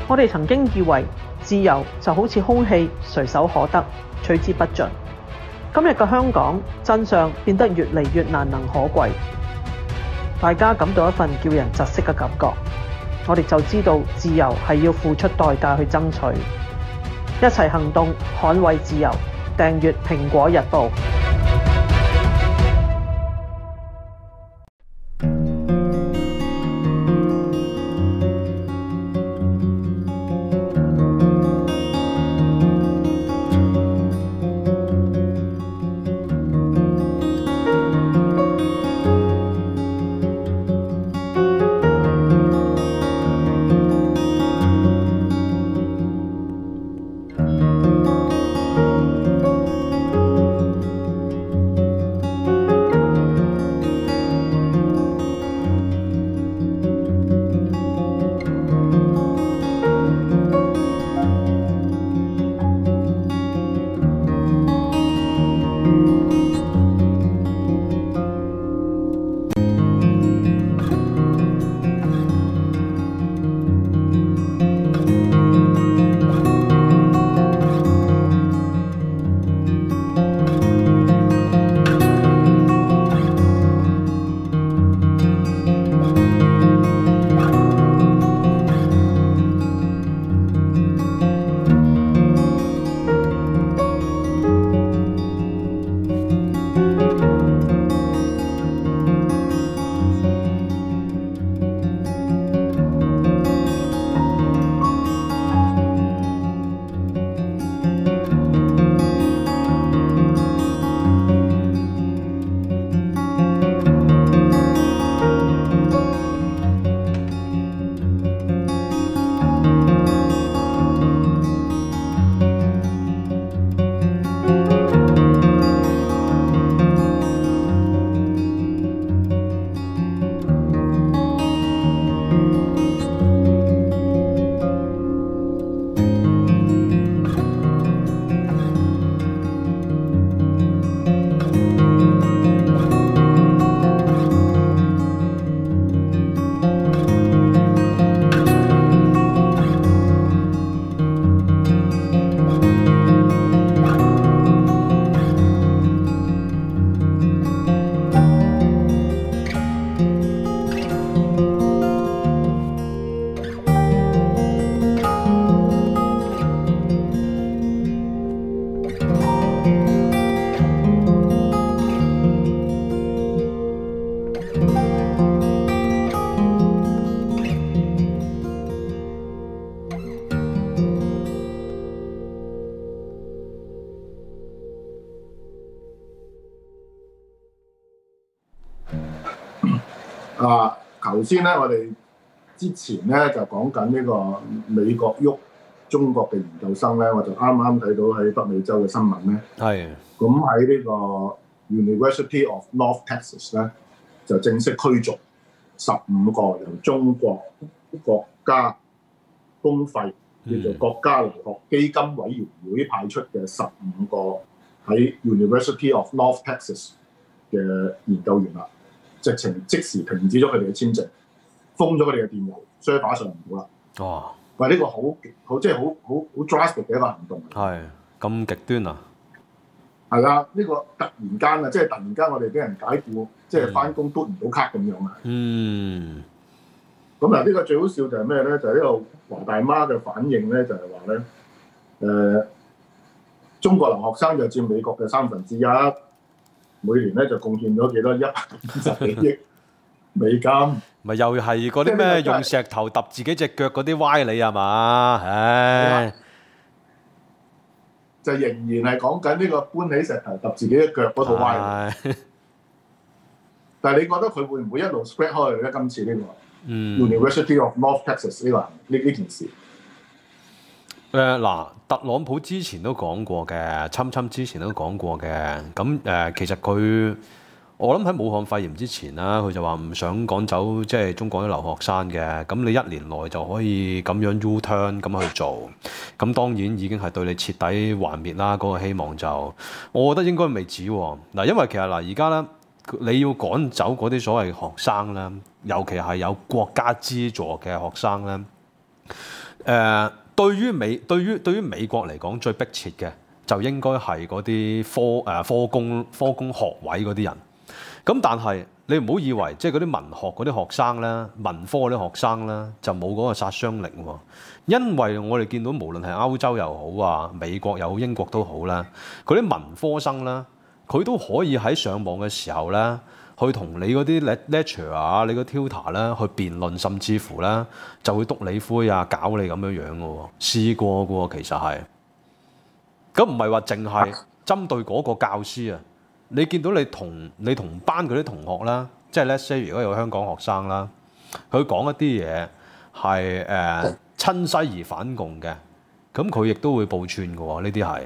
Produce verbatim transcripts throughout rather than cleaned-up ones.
我哋曾經以為自由就好似空氣，隨手可得，取之不盡。今日嘅香港真相變得越嚟越難能可貴，大家感到一份叫人窒息嘅感覺。我哋就知道自由係要付出代價去爭取，一齊行動捍衛自由。訂閱蘋果日報。 啊，頭先咧，我哋之前咧就講緊呢個美國喐中國嘅研究生咧，我就啱啱睇到喺北美洲嘅新聞咧。係。咁喺呢個 University of North Texas 咧，就正式驅逐十五個由中國國家公費叫做國家留學基金委員會派出嘅十五個喺 University of North Texas 嘅研究員啦。直情即時停止咗佢哋嘅簽證，封咗佢哋嘅電郵，所以打上唔到啦。哇！喂，呢個好好即係好好好 drastic 嘅一個行動。 係咁極端啊！ 係啊，呢、這個突然間啊，即係突然間我哋俾人解僱，即係翻工嘟唔到卡咁樣啊。嗯。咁嗱，呢個最好笑就係咩咧？就係、是、呢個華大媽嘅反應咧，就係話咧，誒、呃，中國留學生就佔美國嘅三分之一。每年咧就貢獻咗幾多一百五十幾億美金， 咪又係嗰啲咩用石頭揼自己隻腳嗰啲歪理係嘛？唉， 就仍然係講緊呢個搬起石頭揼自己嘅腳嗰套歪理。但係你覺得佢會唔會一路 spread 開去咧？今次呢、呢個、嗯、University of North Texas 呢、呢個呢呢件事？ 誒嗱，特朗普之前都講過嘅，侵侵之前都講過嘅。咁誒、呃，其實佢我諗喺武漢肺炎之前啦，佢就話唔想趕走即係中國啲留學生嘅。咁你一年內就可以咁樣 U-turn 咁去做，咁當然已經係對你徹底幻滅啦。嗰、嗰個希望就，我覺得應該未止喎。嗱，因為其實嗱，而家咧你要趕走嗰啲所謂學生咧，尤其係有國家資助嘅學生咧。 呃、對於美對於對於美國嚟講最迫切嘅就應該係嗰啲科誒、呃、科工科工學位嗰啲人。咁但係你唔好以為即係嗰啲文學嗰啲學生咧，文科嗰啲學生咧就冇嗰個殺傷力喎。因為我哋見到無論係歐洲又好啊，美國又好，英國都好啦，嗰啲文科生咧，佢都可以喺上網嘅時候咧，去同你嗰啲 lecture 啊，你個 tutor 咧去辯論，甚至乎咧就會篤你灰啊，搞你咁樣樣嘅喎，試過嘅喎，其實係。咁唔係話淨係針對嗰個教師啊。你見到你同你同班嗰啲同學啦，即係 let's say 如果有香港學生啦，佢講一啲嘢係誒親西而反共嘅，咁佢亦都會報串嘅喎，呢啲係。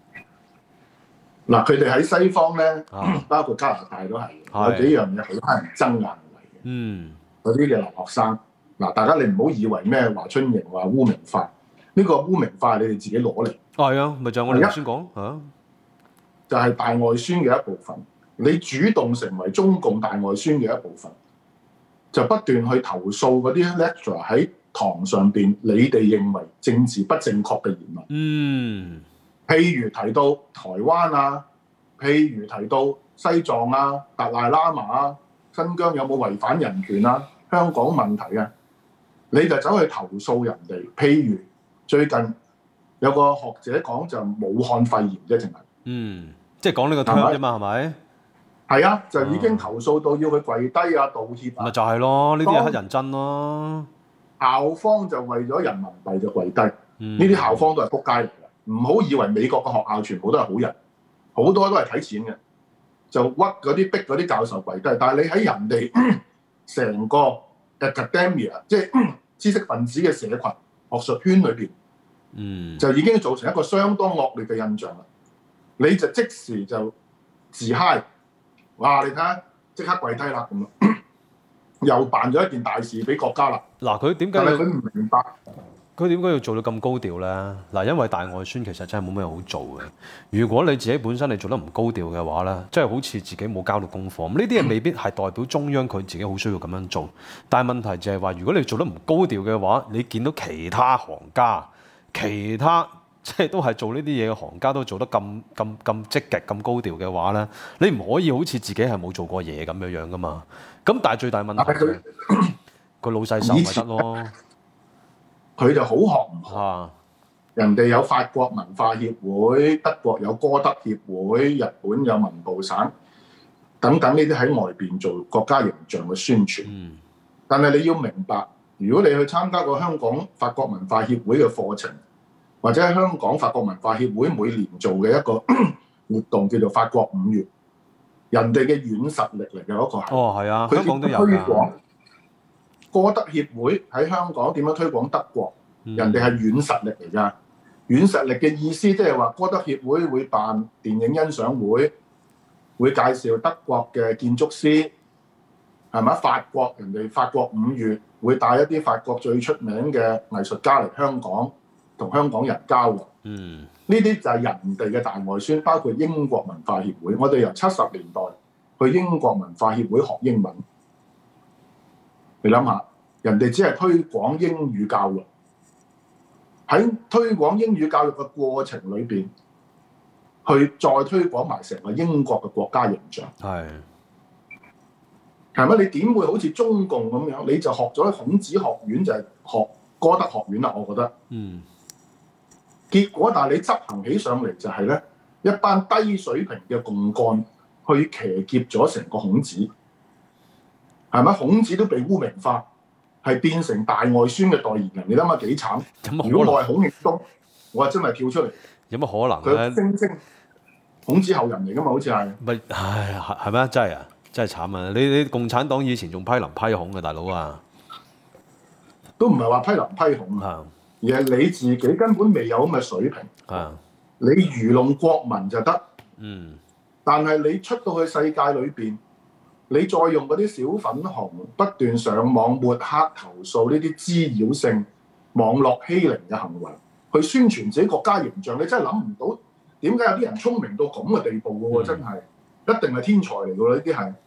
嗱，佢哋喺西方咧，啊、包括加拿大都係，有幾樣嘢好乞人憎眼嚟嘅。嗯，嗰啲嘅留學生，嗱，大家你唔好以為咩華春瑩話污名化，呢、呢個污名化係你哋自己攞嚟。係啊，咪就係我哋頭先講嚇。就係大外宣嘅一部分，你主動成為中共大外宣嘅一部分，就不斷去投訴嗰啲 lecturer 喺堂上邊，你哋認為政治不正確嘅言論。嗯，譬如提到台灣啊，譬如提到西藏啊、達賴喇嘛啊、新疆有冇違反人權啊、香港問題啊，你就走去投訴人哋。譬如最近有個學者講就武漢肺炎啫，淨係。嗯。即係講呢個 term 啫嘛，係咪？係啊，就已經投訴到要佢跪低啊、道歉啊。咪就係咯，呢啲係乞人憎咯。校方就為咗人民幣就跪低，呢啲、嗯、校方都係仆街嚟嘅。唔好以為美國嘅學校全部都係好人，好多都係睇錢嘅，就屈嗰啲逼嗰啲教授跪低。但係你喺人哋成個 academia， 即係知識分子嘅社群、學術圈裏邊，嗯，就已經造成一個相當惡劣嘅印象啦。你就即時就自嗨，哇！你睇下，即刻跪低啦咁樣，又辦咗一件大事俾國家啦。嗱，佢點解？但係佢唔明白，佢點解要做到咁高調咧？嗱，因為大外宣其實真係冇咩好做嘅。如果你自己本身你做得唔高調嘅話咧，即係好似自己冇交到功課。咁呢啲嘢未必係代表中央佢自己好需要咁樣做。但係問題就係話，如果你做得唔高調嘅話，你見到其他行家、其他即係都係做呢啲嘢嘅行家都做得咁咁咁積極咁高調嘅話咧，你唔可以好似自己係冇做過嘢咁樣樣噶嘛。咁但係最大問題係個老細受咪得咯。佢就好學唔學，啊、人哋有法國文化協會，德國有歌德協會，日本有文部省等等，呢啲喺外邊做國家形象嘅宣傳。嗯、但係你要明白，如果你去參加個香港法國文化協會嘅課程，或者喺香港法國文化協會每年做嘅一個活動叫做法國五月，人哋嘅軟實力嚟嘅嗰個係。哦，係啊，香港都有㗎。歌德協會喺香港點樣推廣德國？嗯、人哋係軟實力嚟㗎。軟實力嘅意思即係話，歌德協會會辦電影欣賞會，會介紹德國嘅建築師，係咪？法國人哋法國五月會帶一啲法國最出名嘅藝術家嚟香港，同香港人交流。嗯，呢啲就係人哋嘅大外宣，包括英國文化協會。我哋由七十年代去英國文化協會學英文。你諗下，人哋只係推廣英語教育，喺推廣英語教育嘅過程裏邊，去再推廣埋成個英國嘅國家形象。係係咪？你點會好似中共咁樣？你就學咗孔子學院，就係學歌德學院啦。我覺得，嗯，結果但係你執行起上嚟就係咧，一班低水平嘅共幹去騎劫咗成個孔子。係咪？孔子都被污名化，係變成大外宣嘅代言人。你諗下幾慘？如果我係孔乙東，我係真係跳出嚟。有乜可能咧？佢聲稱孔子後人嚟㗎嘛？好似係。咪唉係咩？真係啊！真係慘啊！你你共產黨以前仲批林批孔嘅大佬啊，都唔係話批林批孔啊，而係你自己根本未有咁嘅水平。啊，你愚弄國民就得。嗯。但係你出到去世界裏邊，你再用嗰啲小粉紅不斷上網抹黑投訴呢啲滋擾性網絡欺凌嘅行為，去宣傳自己國家形象，你真係諗唔到點解有啲人聰明到咁嘅地步嘅喎，真係一定係天才嚟嘅喎，呢啲係。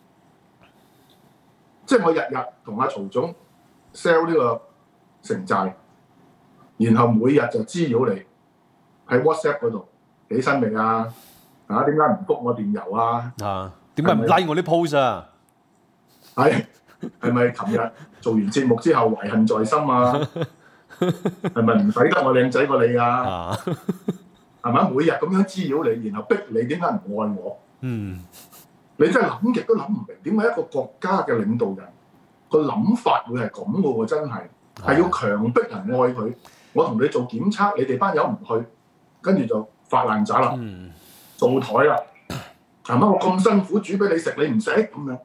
即係我日日同阿曹總 sell 呢個城寨， 然後每日就滋擾你喺 WhatsApp 嗰度起身未啊？啊，點解唔覆我電郵啊？ 啊，點解唔 like 我啲 post 啊？ 係係咪琴日做完節目之後懷恨在心啊？係咪唔抵得我靚仔過你啊？係咪每日咁樣滋擾你，然後逼你點解唔愛我？ 嗯， 你真係諗極都諗唔明，點解一個國家嘅領導人個諗法會係咁嘅喎？真係係要強迫人愛佢。我同你做檢測，你哋班友唔去，跟住就發爛渣啦， 嗯、 做台啦，係咪？我咁辛苦煮俾你食，你唔食咁樣？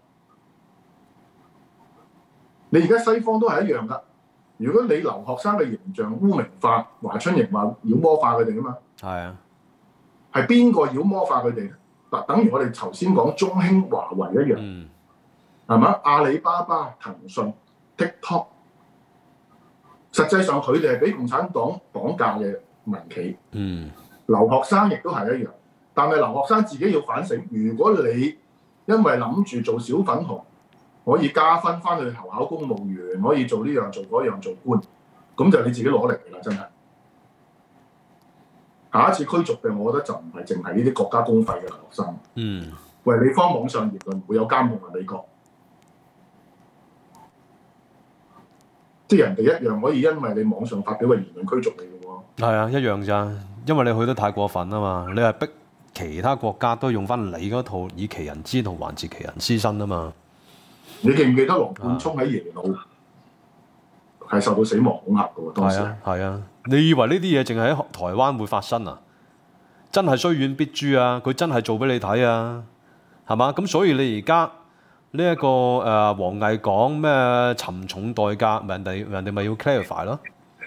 你而家西方都係一樣噶。如果你留學生嘅形象污名化，華春瑩話妖魔化佢哋啊嘛，係啊，係邊個妖魔化佢哋？嗱，等於我哋頭先講中興、華為一樣，係嘛、嗯？阿里巴巴、騰訊、TikTok， 實際上佢哋係俾共產黨綁架嘅民企。嗯，留學生亦都係一樣，但係留學生自己要反省。如果你因為諗住做小粉紅，可以加分翻去投考公務員，可以做呢樣做嗰樣做官，咁就你自己攞嚟㗎啦，真係。下一次驅逐嘅，我覺得就唔係淨係呢啲國家公費嘅留學生。嗯。喂，你方網上言論唔會有監控啊？美國，即係人哋一樣可以因為你網上發表嘅言論驅逐你嘅喎。係啊，一樣咋？因為你去得太過分啊嘛，你係逼其他國家都用翻你嗰套以其人之道還治其人之身啊嘛。你記唔記得羅冠聰喺耶魯係受到死亡恐嚇嘅喎？當時係啊，係啊。你以為呢啲嘢淨係喺台灣會發生啊？真係雖遠必誅啊！佢真係做俾你睇啊，係嘛？咁所以你而家呢一個誒王毅講咩沉重代價，人哋人哋咪要 clarify 咯。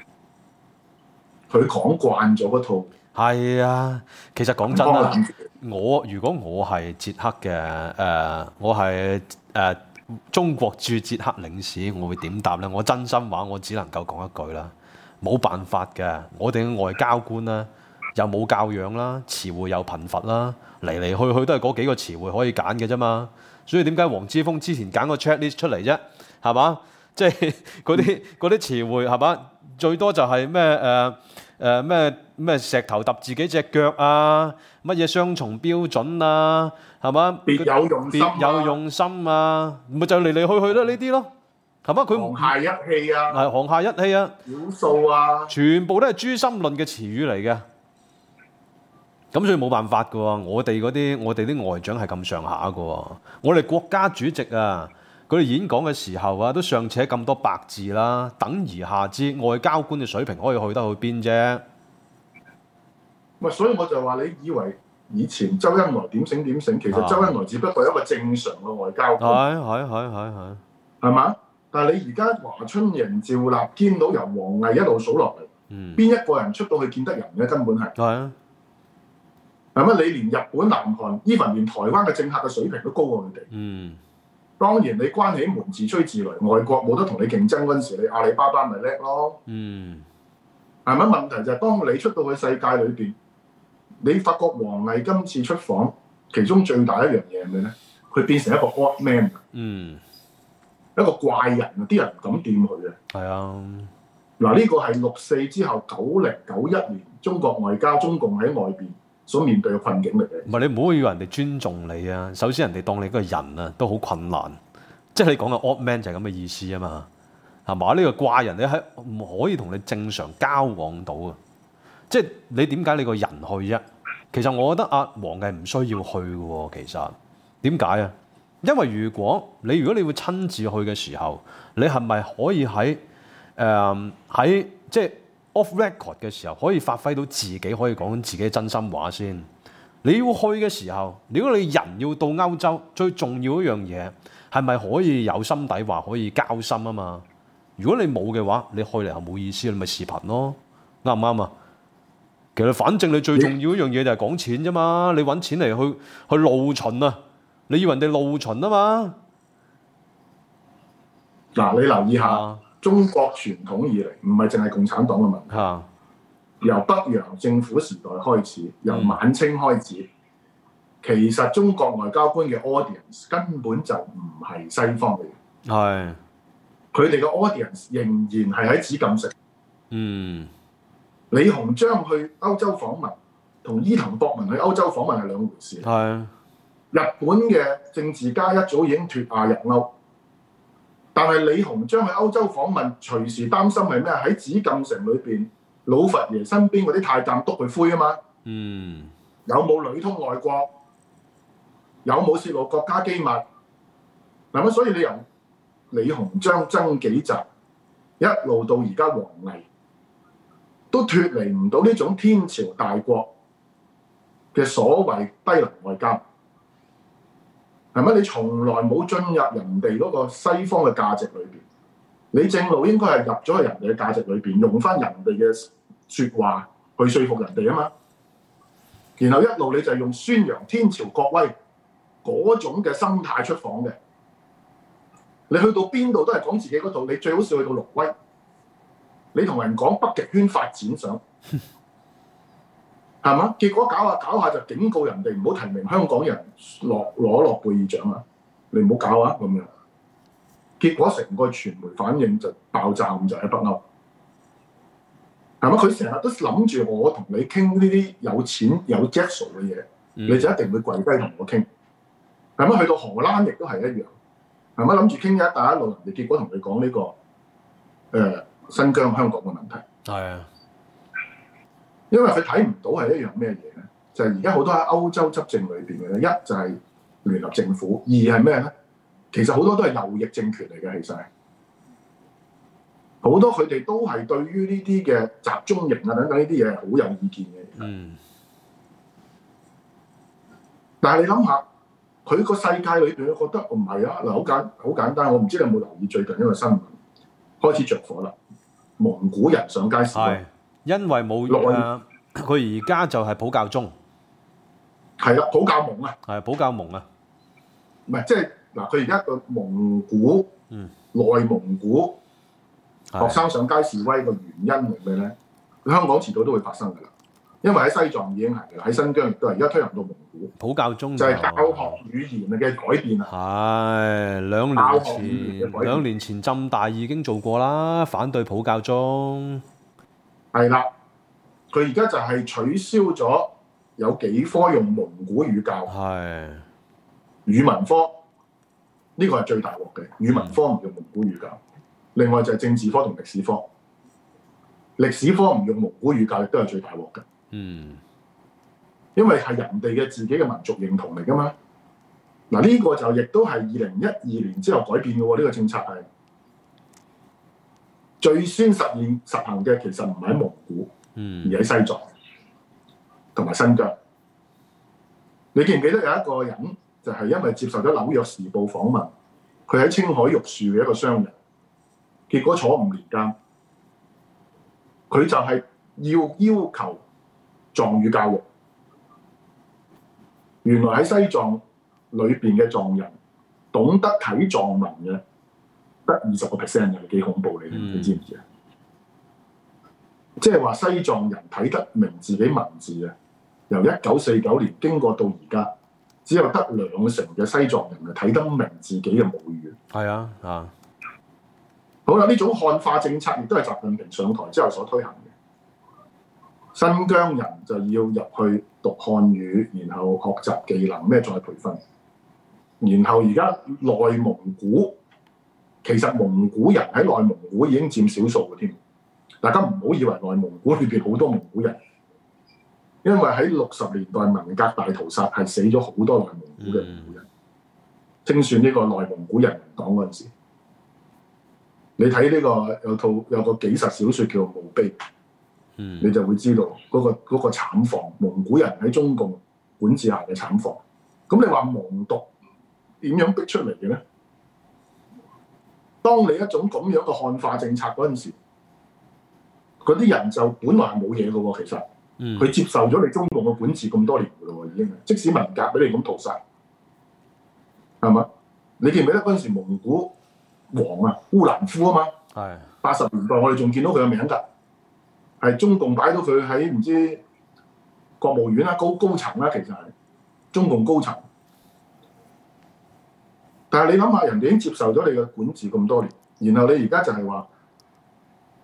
佢講慣咗嗰套。係啊，其實講真啦，我如果我係捷克嘅誒、呃，我係誒。呃中國駐捷克領事，我會點答咧？我真心話，我只能夠講一句啦，冇辦法嘅。我哋嘅外交官咧，又冇教養啦，詞彙又貧乏啦，嚟嚟去去都係嗰幾個詞彙可以揀嘅啫嘛。所以點解黃之鋒之前揀個 checklist 出嚟啫？係嘛？即係嗰啲嗰啲詞彙係嘛？最多就係咩誒誒咩咩石頭揼自己隻腳啊，乜嘢雙重標準啊？係嘛？別有用心、啊，別有用心啊！咪就嚟嚟去去都呢啲咯，係嘛？佢沆瀣一氣啊，係沆瀣一氣啊，妖數啊，全部都係誅心論嘅詞語嚟嘅。咁所以冇辦法嘅喎，我哋嗰啲我哋啲外長係咁上下嘅喎。我哋國家主席啊，佢哋演講嘅時候啊，都尚且咁多白字啦，等而下之，外交官嘅水平可以去得去邊啫？咪所以我就話，你以為以前周恩來點醒點醒，其實周恩來只不過係一個正常嘅外交官，係係係係係，係嘛？但係你而家華春瑩、趙立堅到由王毅一路數落嚟，嗯，邊一個人出到去見得人嘅根本係係啊，係咪？你連日本、南韓，even連台灣嘅政客嘅水平都高過佢哋，嗯。當然你關起門自吹自擂，外國冇得同你競爭嗰陣時，你阿里巴巴咪叻咯，嗯。係咪？問題就係當你出到去世界裏邊。你發覺王毅今次出訪，其中最大一樣嘢係咩咧？佢變成一個 odd man，嗯，一個怪人啊！啲人唔敢掂佢嘅。係啊，嗱呢個係六四之後九零九一年中國外交中共喺外邊所面對嘅困境嚟嘅。唔係你唔好以為人哋尊重你啊！首先人哋當你個人啊都好困難，即係你講嘅 odd man 就係咁嘅意思啊嘛，係嘛？呢個怪人你係唔可以同你正常交往到啊！即係你點解你個人去啫？其實我覺得阿王毅唔需要去嘅喎。其實點解啊？因為如果你如果你會親自去嘅時候，你係咪可以喺誒喺即係 off record 嘅時候可以發揮到自己可以講自己真心話先？你要去嘅時候，如果你人要到歐洲，最重要一樣嘢係咪可以有心底話可以交心啊嘛？如果你冇嘅話，你去嚟又冇意思，你咪視頻咯，啱唔啱啊？其實反正你最重要一樣嘢就係講錢啫嘛，你揾錢嚟去去露巡啊，你以為人哋露巡啊嘛？嗱，你留意下，啊、中國傳統以嚟唔係淨係共產黨嘅問題，啊、由北洋政府時代開始，由晚清開始，嗯、其實中國外交官嘅 audience 根本就唔係西方嘅人，係佢哋嘅 audience 仍然係喺紫禁城，嗯。 李鴻章去歐洲訪問，同伊藤博文去歐洲訪問係兩回事。 係。 日本嘅政治家一早已經脫亞入歐，但係李鴻章去歐洲訪問，隨時擔心係咩？喺紫禁城裏邊，老佛爺身邊嗰啲太監督佢灰啊嘛。 嗯。 有冇裏通外國？有冇泄露國家機密？嗱咁，所以你由李鴻章、曾紀澤一路到而家王毅，都脫離唔到呢種天朝大國嘅所謂低能外交，係咪？你從來冇進入人哋嗰個西方嘅價值裏邊，你正路應該係入咗去人哋嘅價值裏邊，用翻人哋嘅説話去說服人哋啊嘛。然後一路你就係用宣揚天朝國威嗰種嘅心態出訪嘅。你去到邊度都係講自己嗰度，你最好笑去到挪威，你同人講北極圈發展上，係嘛？結果搞下搞下就警告人哋唔好提名香港人攞攞諾貝爾獎啊！你唔好搞啊咁樣。結果成個傳媒反應就爆炸咁，就喺北歐，係嘛？佢成日都諗住我同你傾呢啲有錢有著數嘅嘢，你就一定會跪低同我傾，係嘛？去到荷蘭亦都係一樣。係咪諗住傾一帶一路，人哋結果同你講呢個誒、呃、新疆香港嘅問題？ 係啊， 因為佢睇唔到係一樣咩嘢咧？就係而家好多喺歐洲執政裏邊嘅咧，一就係聯合政府，二係咩咧？其實好多都係右翼政權嚟嘅，其實係好多佢哋都係對於呢啲嘅集中營啊等等呢啲嘢係好有意見嘅。 嗯。但係你諗下。佢個世界裏邊，覺得唔係啊！嗱，好簡好簡單，我唔知你有冇留意最近一個新聞，開始着火啦。蒙古人上街示威，係因為冇誒，佢而家就係普教中， 係啦，普教蒙啊， 係普教蒙啊， 唔係即係嗱，佢而家個蒙古、嗯、內蒙古學生上街示威個原因係咩咧？香港遲早都會發生㗎啦。因為喺西藏已經係嘅，喺新疆亦都係，而家推行到蒙古普教中就係教學語言嘅改變啊！ 係兩年前，兩年前浸大已經做過啦，反對普教中。 係啦，佢而家就係取消咗有幾科用蒙古語教，係語文科呢、這個係最大鑊嘅，語文科唔用蒙古語教。另外就係政治科同歷史科，歷史科唔用蒙古語教亦都係最大鑊嘅。嗯，因為係人哋嘅自己嘅民族認同嚟㗎嘛。嗱、這、呢個就亦都係二零一二年之後改變嘅喎，呢、這個政策係最先實現實行嘅，其實唔係喺蒙古，嗯、而喺西藏同埋新疆。你記唔記得有一個人就係因為接受咗紐約時報訪問，佢喺青海玉樹嘅一個商人，結果坐五年監，佢就係要要求藏語教育。原來喺西藏裏邊嘅藏人懂得睇藏文嘅得二十個 percent 嘅，幾恐怖你、嗯、你知唔知啊？即係話西藏人睇得明自己文字嘅，由一九四九年經過到而家，只有得兩成嘅西藏人係睇得明自己嘅母語。係啊，啊，好啦，呢種漢化政策亦都係習近平上台之後所推行嘅。新疆人就要入去讀漢語，然後學習技能咩再培訓，然後而家內蒙古，其實蒙古人喺內蒙古已經佔少數嘅添。大家唔好以為內蒙古裏邊好多蒙古人，因為喺六十年代文革大屠殺係死咗好多內蒙古嘅蒙古人。清算呢個內蒙古人民黨嗰陣時，你睇呢個有套有個紀實小説叫《墓碑》。你就會知道嗰、那個嗰、那個慘況，蒙古人喺中共管治下嘅慘況。咁你話蒙獨點樣逼出嚟嘅咧？當你一種咁樣嘅漢化政策嗰陣時，嗰啲人就本來係冇嘢嘅喎，其實佢、嗯、接受咗你中共嘅管治咁多年嘅咯喎，已經。即使文革俾你咁屠殺，係嘛？你記唔記得嗰陣時蒙古王啊烏蘭夫啊嘛？係八十年代我哋仲見到佢嘅名㗎。係中共擺到佢喺唔知國務院啦，高高層啦，其實係中共高層。但係你諗下，人哋已經接受咗你嘅管治咁多年，然後你而家就係話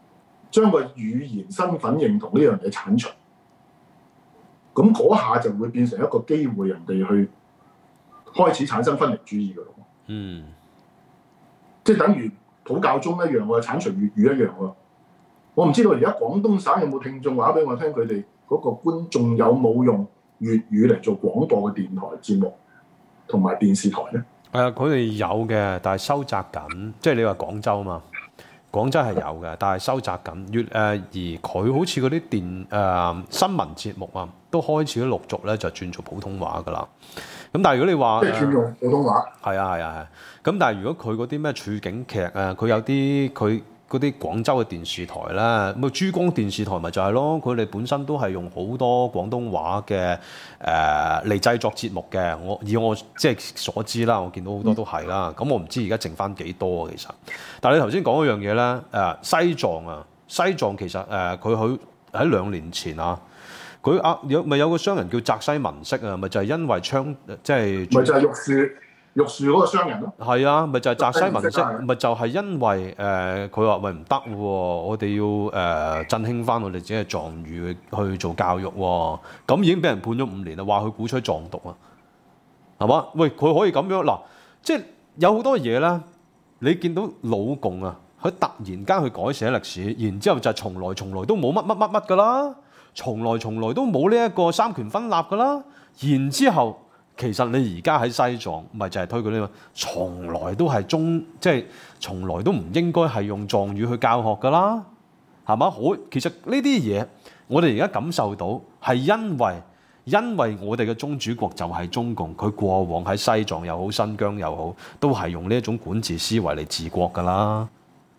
將個語言身份認同呢樣嘢剷除，咁嗰下就會變成一個機會，人哋去開始產生分離主義㗎咯。 嗯， 即係等於普教中一樣喎，剷除粵語一樣喎。我唔知道而家廣東省有冇聽眾話俾我聽，佢哋嗰個觀眾有冇用粵語嚟做廣播嘅電台節目同埋電視台咧？ 係啊，佢哋有嘅，但係收窄緊。即係你話廣州嘛，廣州係有嘅，但係收窄緊。越誒、呃、而佢好似嗰啲電誒、呃、新聞節目啊，都開始陸續咧就轉做普通話㗎啦。咁但係如果你話即係轉用普通話， 係啊係啊係。咁但係如果佢嗰啲咩處境劇啊，佢有啲佢。嗰啲廣州嘅電視台咧，咁珠江電視台咪就係咯，佢哋本身都係用好多廣東話嘅誒嚟製作節目嘅。我以我即係所知啦，我見到好多都係啦。咁、嗯、我唔知而家剩翻幾多啊，其實。但係你頭先講嗰樣嘢咧，誒、呃、西藏啊，西藏其實誒佢喺喺兩年前啊，佢啊有咪有個商人叫澤西文色啊，咪就係因為槍即係咪就係玉樹。玉樹嗰個商人咯， 係啊，咪就係澤西文色，咪就係因為誒佢話喂唔得喎，我哋要誒、呃、振興翻我哋自己嘅藏語去做教育喎，咁已經俾人判咗五年啦，話佢鼓吹藏獨啊，係嘛？喂，佢可以咁樣嗱，即係有好多嘢咧，你見到老共啊，佢突然間去改寫歷史，然之後就從來從來都冇乜乜乜乜噶啦，從來從來都冇呢一個三權分立噶啦，然之後。其實你而家喺西藏，咪就係推佢呢個，從來都係中，即係從來都唔應該係用藏語去教學㗎啦，係嘛？好，其實呢啲嘢我哋而家感受到係因為因為我哋嘅宗主國就係中共，佢過往喺西藏又好、新疆又好，都係用呢一種管治思維嚟治國㗎啦。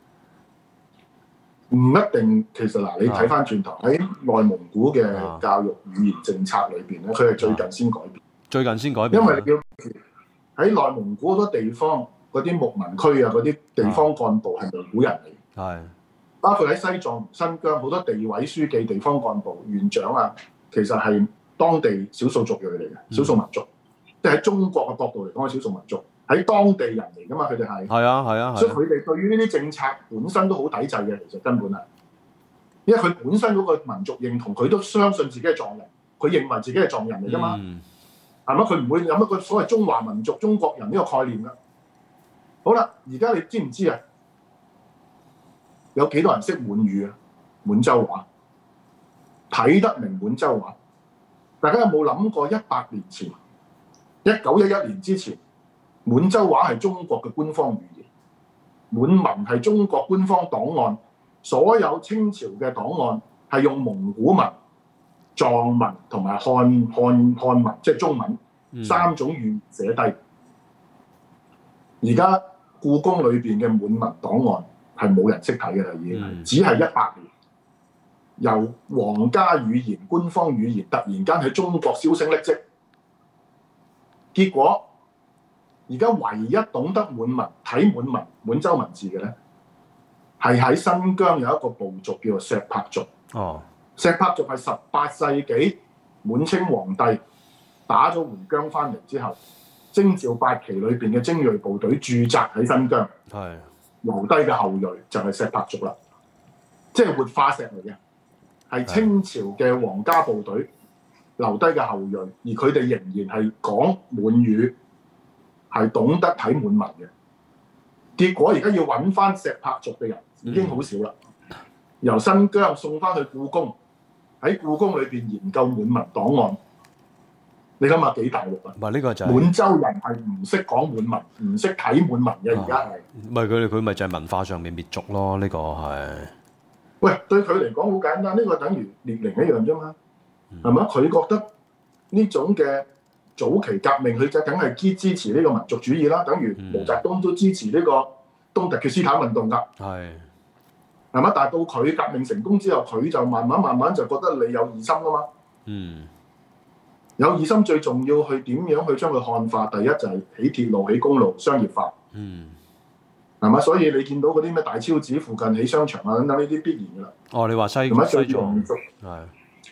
唔一定，其實嗱，你睇翻轉頭喺內蒙古嘅教育語言政策裏邊咧，佢係最近先改變。最近先改變，因為你要喺內蒙古好多地方嗰啲牧民區啊，嗰啲地方幹部係蒙古人嚟，係包括喺西藏、新疆好多地委書記、地方幹部、縣長啊，其實係當地少數族裔嚟嘅，少數民族，嗯、即係喺中國嘅角度嚟講，係少數民族喺當地人嚟㗎嘛，佢哋係係啊係啊，所以佢哋對於呢啲政策本身都好抵制嘅，其實根本係，因為佢本身嗰個民族認同，佢都相信自己係藏人，佢認為自己係藏人嚟㗎嘛。嗯係咪？佢唔會有一個所謂中華民族、中國人呢個概念㗎。好啦，而家你知唔知啊？有幾多人識滿語啊？滿洲話睇得明滿洲話？大家有冇諗過一百年前、一九一一年之前，滿洲話係中國嘅官方語言，滿文係中國官方檔案，所有清朝嘅檔案係用蒙古文、藏文同埋漢漢漢文，即係中文、嗯、三種語言寫低。而家故宮裏邊嘅滿文檔案係冇人識睇嘅啦，已經係、嗯、只係一百年，由皇家語言、官方語言突然間喺中國銷聲匿跡。結果而家唯一懂得滿文、睇滿文、滿洲文字嘅咧，係喺新疆有一個部族叫做錫柏族。哦。錫柏族係十八世紀滿清皇帝打咗回疆翻嚟之後，征召八旗裏邊嘅精鋭部隊駐紮喺新疆，係留低嘅後裔就係錫柏族啦，即係活化石嚟嘅，係清朝嘅皇家部隊留低嘅後裔，而佢哋仍然係講滿語，係懂得睇滿文嘅。結果而家要揾翻錫柏族嘅人已經好少啦，嗯、由新疆送翻去故宮。喺故宮裏邊研究滿文檔案，你諗下幾大陸啊？唔係呢個就係、滿洲人係唔識講滿文，唔識睇滿文嘅，而家係。唔係佢哋佢咪就係文化上面滅族咯？呢、呢個係。喂，對佢嚟講好簡單，呢、呢個等於列寧一樣啫嘛，係咪、嗯？佢覺得呢種嘅早期革命，佢就梗係支支持呢個民族主義啦，等於毛澤東都支持呢個東突厥斯坦運動㗎。係。係嘛？但係到佢革命成功之後，佢就慢慢慢慢就覺得你有異心㗎嘛。嗯。有異心最重要去點樣去將佢漢化？第一就係起鐵路、起公路、商業化。嗯。係嘛？所以你見到嗰啲咩大超子附近起商場啊等等呢啲必然㗎啦。哦，你話西西藏係。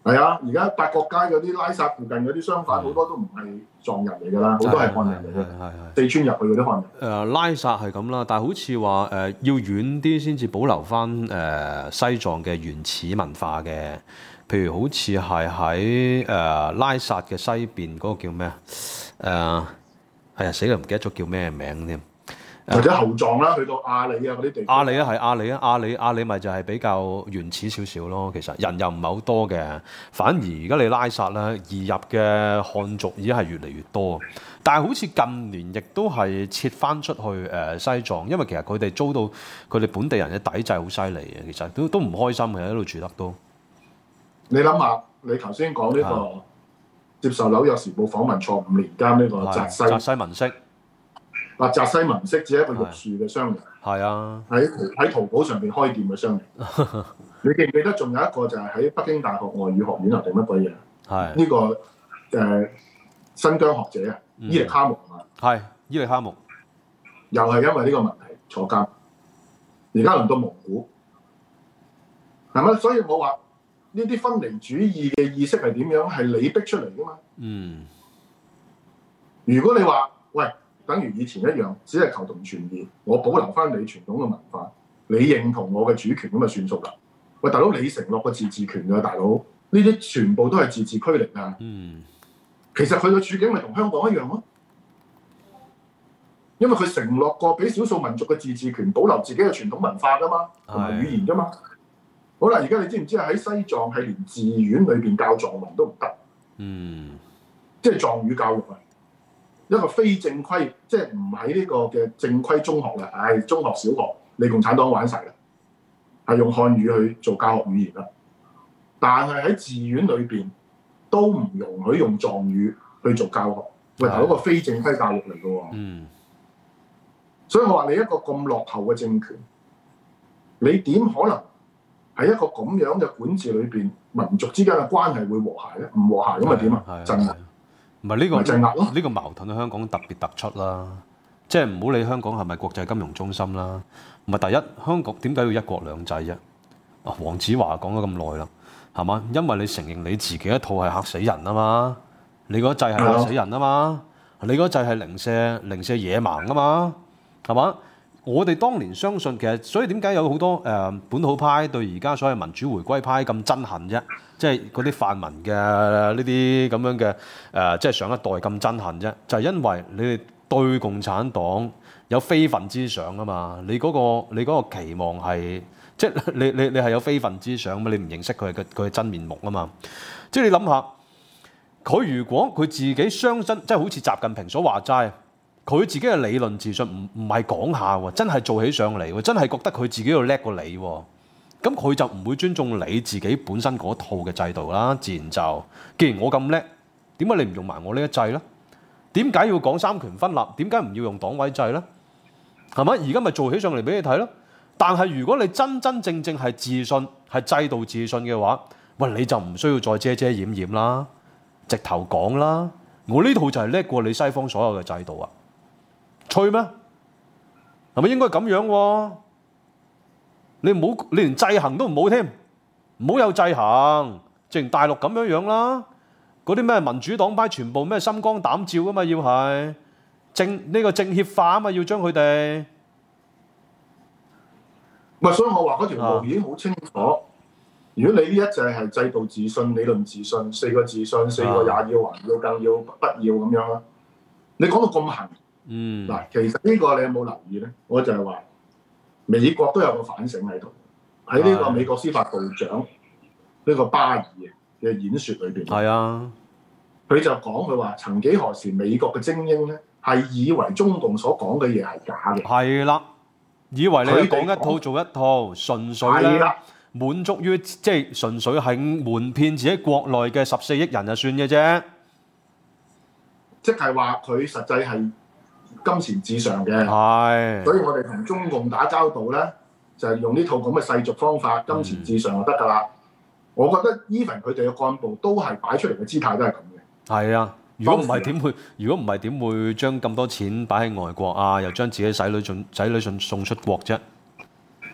係啊，而家八角街嗰啲拉薩附近嗰啲商販好多都唔係藏人嚟㗎啦，好多係漢人嚟嘅，四川入去嗰啲漢人。誒、 呃、拉薩係咁啦，但係好似話誒要遠啲先至保留翻誒、呃、西藏嘅原始文化嘅，譬如好似係喺誒拉薩嘅西邊嗰個叫咩啊？誒係啊，死啦唔記得咗叫咩名添。 或者後藏啦，去到阿里啊嗰啲地方。 阿里啊，係阿里啊，阿里阿里咪就係比較原始少少咯。其實人又唔係好多嘅，反而而家你拉薩咧移入嘅漢族已經係越嚟越多。但係好似近年亦都係撤翻出去誒西藏，因為其實佢哋遭到佢哋本地人嘅抵制好犀利嘅，其實都都唔開心嘅喺度住得都。 你諗下，你頭先講呢個接受紐約時報訪問坐五年監呢個扎西扎西文色。 嗱，扎西文色只係一個玉樹嘅商人， 係啊， 喺喺淘寶上邊開店嘅商人。你記唔記得仲有一個就係喺北京大學外語學院啊定乜鬼嘢？係呢、這個誒、呃、新疆學者啊，嗯、伊力哈木啊， 係伊力哈木， 又係因為呢個問題坐監。而家輪到蒙古，係咪？所以我話呢啲分離主義嘅意識係點樣？係你逼出嚟㗎嘛？嗯。如果你話喂，等於以前一樣，只係求同存異，我保留翻你傳統嘅文化，你認同我嘅主權咁就算數啦。喂，大佬，你承諾個自治權㗎，大佬，呢啲全部都係自治區嚟㗎。嗯，其實佢嘅處境咪同香港一樣咯，因為佢承諾過俾少數民族嘅自治權，保留自己嘅傳統文化㗎嘛，同埋語言㗎嘛。好啦，而家你知唔知喺西藏係連寺院裏邊教藏文都唔得？嗯，即係藏語教育啊！一個非正規，即係唔喺呢個嘅正規中學啦，唉、哎，中學、小學，你共產黨玩晒啦，係用漢語去做教學語言啦。但係喺寺院裏邊都唔容許用藏語去做教學，喂，係一個非正規教育嚟嘅喎。嗯。所以我話你一個咁落後嘅政權，你點可能喺一個咁樣嘅管治裏邊，民族之間嘅關係會和諧咧？唔和諧咁咪點啊？鎮壓。唔係呢個鎮壓咯，呢個矛盾喺香港特別突出啦。即係唔好理香港係咪國際金融中心啦。唔係第一，香港點解要一國兩制啫？啊，黃子華講咗咁耐啦，係嘛？因為你承認你自己一套係嚇死人啊嘛，你嗰制係嚇死人啊嘛，你嗰制係零舍零舍野蠻啊嘛，係嘛？我哋當年相信其實，所以點解有好多誒、呃、本土派對而家所謂民主回歸派咁憎恨啫？即係嗰啲泛民嘅呢啲咁樣嘅誒、呃，即係上一代咁憎恨啫，就係、是、因為你哋對共產黨有非分之想啊嘛！你嗰、那個你嗰個期望係即係你你你係有非分之想嘛？你唔認識佢嘅佢嘅真面目啊嘛！即係你諗下，佢如果佢自己相信，即係好似習近平所話齋。佢自己嘅理論自信唔唔係講下喎，真係做起上嚟喎，真係覺得佢自己要叻過你喎，咁佢就唔會尊重你自己本身嗰套嘅制度啦。自然就，既然我咁叻，點解你唔用埋我呢一制咧？點解要講三權分立？點解唔要用黨委制咧？係咪？而家咪做起上嚟俾你睇咯。但係如果你真真正正係自信，係制度自信嘅話，喂，你就唔需要再遮遮掩掩啦，直頭講啦。我呢套就係叻過你西方所有嘅制度啊！吹咩？係咪應該咁樣喎？你唔好，你連制衡都唔好添，唔好有制衡，正如大陸咁樣樣啦。嗰啲咩民主黨派全部咩心光膽照啊嘛，要係政呢、呢個政協化啊嘛，要將佢哋。 唔係，所以我話嗰條路已經好清楚。啊、如果你呢一隻係制度自信、理論自信，四個自信，四個也要，還要更要不要咁樣啦。你講到咁行。嗯，嗱，其實呢個你有冇留意咧？我就係話美國都有個反省喺度，喺呢個美國司法部長呢個巴爾嘅演説裏邊，係啊，佢就講佢話：曾幾何時美國嘅精英咧係以為中共所講嘅嘢係假嘅，係啦，以為你講一套做一套，純粹咧滿足於即係純粹係瞞騙自己國內嘅十四億人就算嘅啫，即係話佢實際係金錢至上嘅，係，所以我哋同中共打交道咧，就係、是、用呢套咁嘅世俗方法，金錢至上就得㗎啦。嗯、我覺得 even 佢哋嘅幹部都係擺出嚟嘅姿態都係咁嘅。係啊，如果唔係點會？如果唔係點會將咁多錢擺喺外國啊？又將自己仔女送仔女送送出國啫？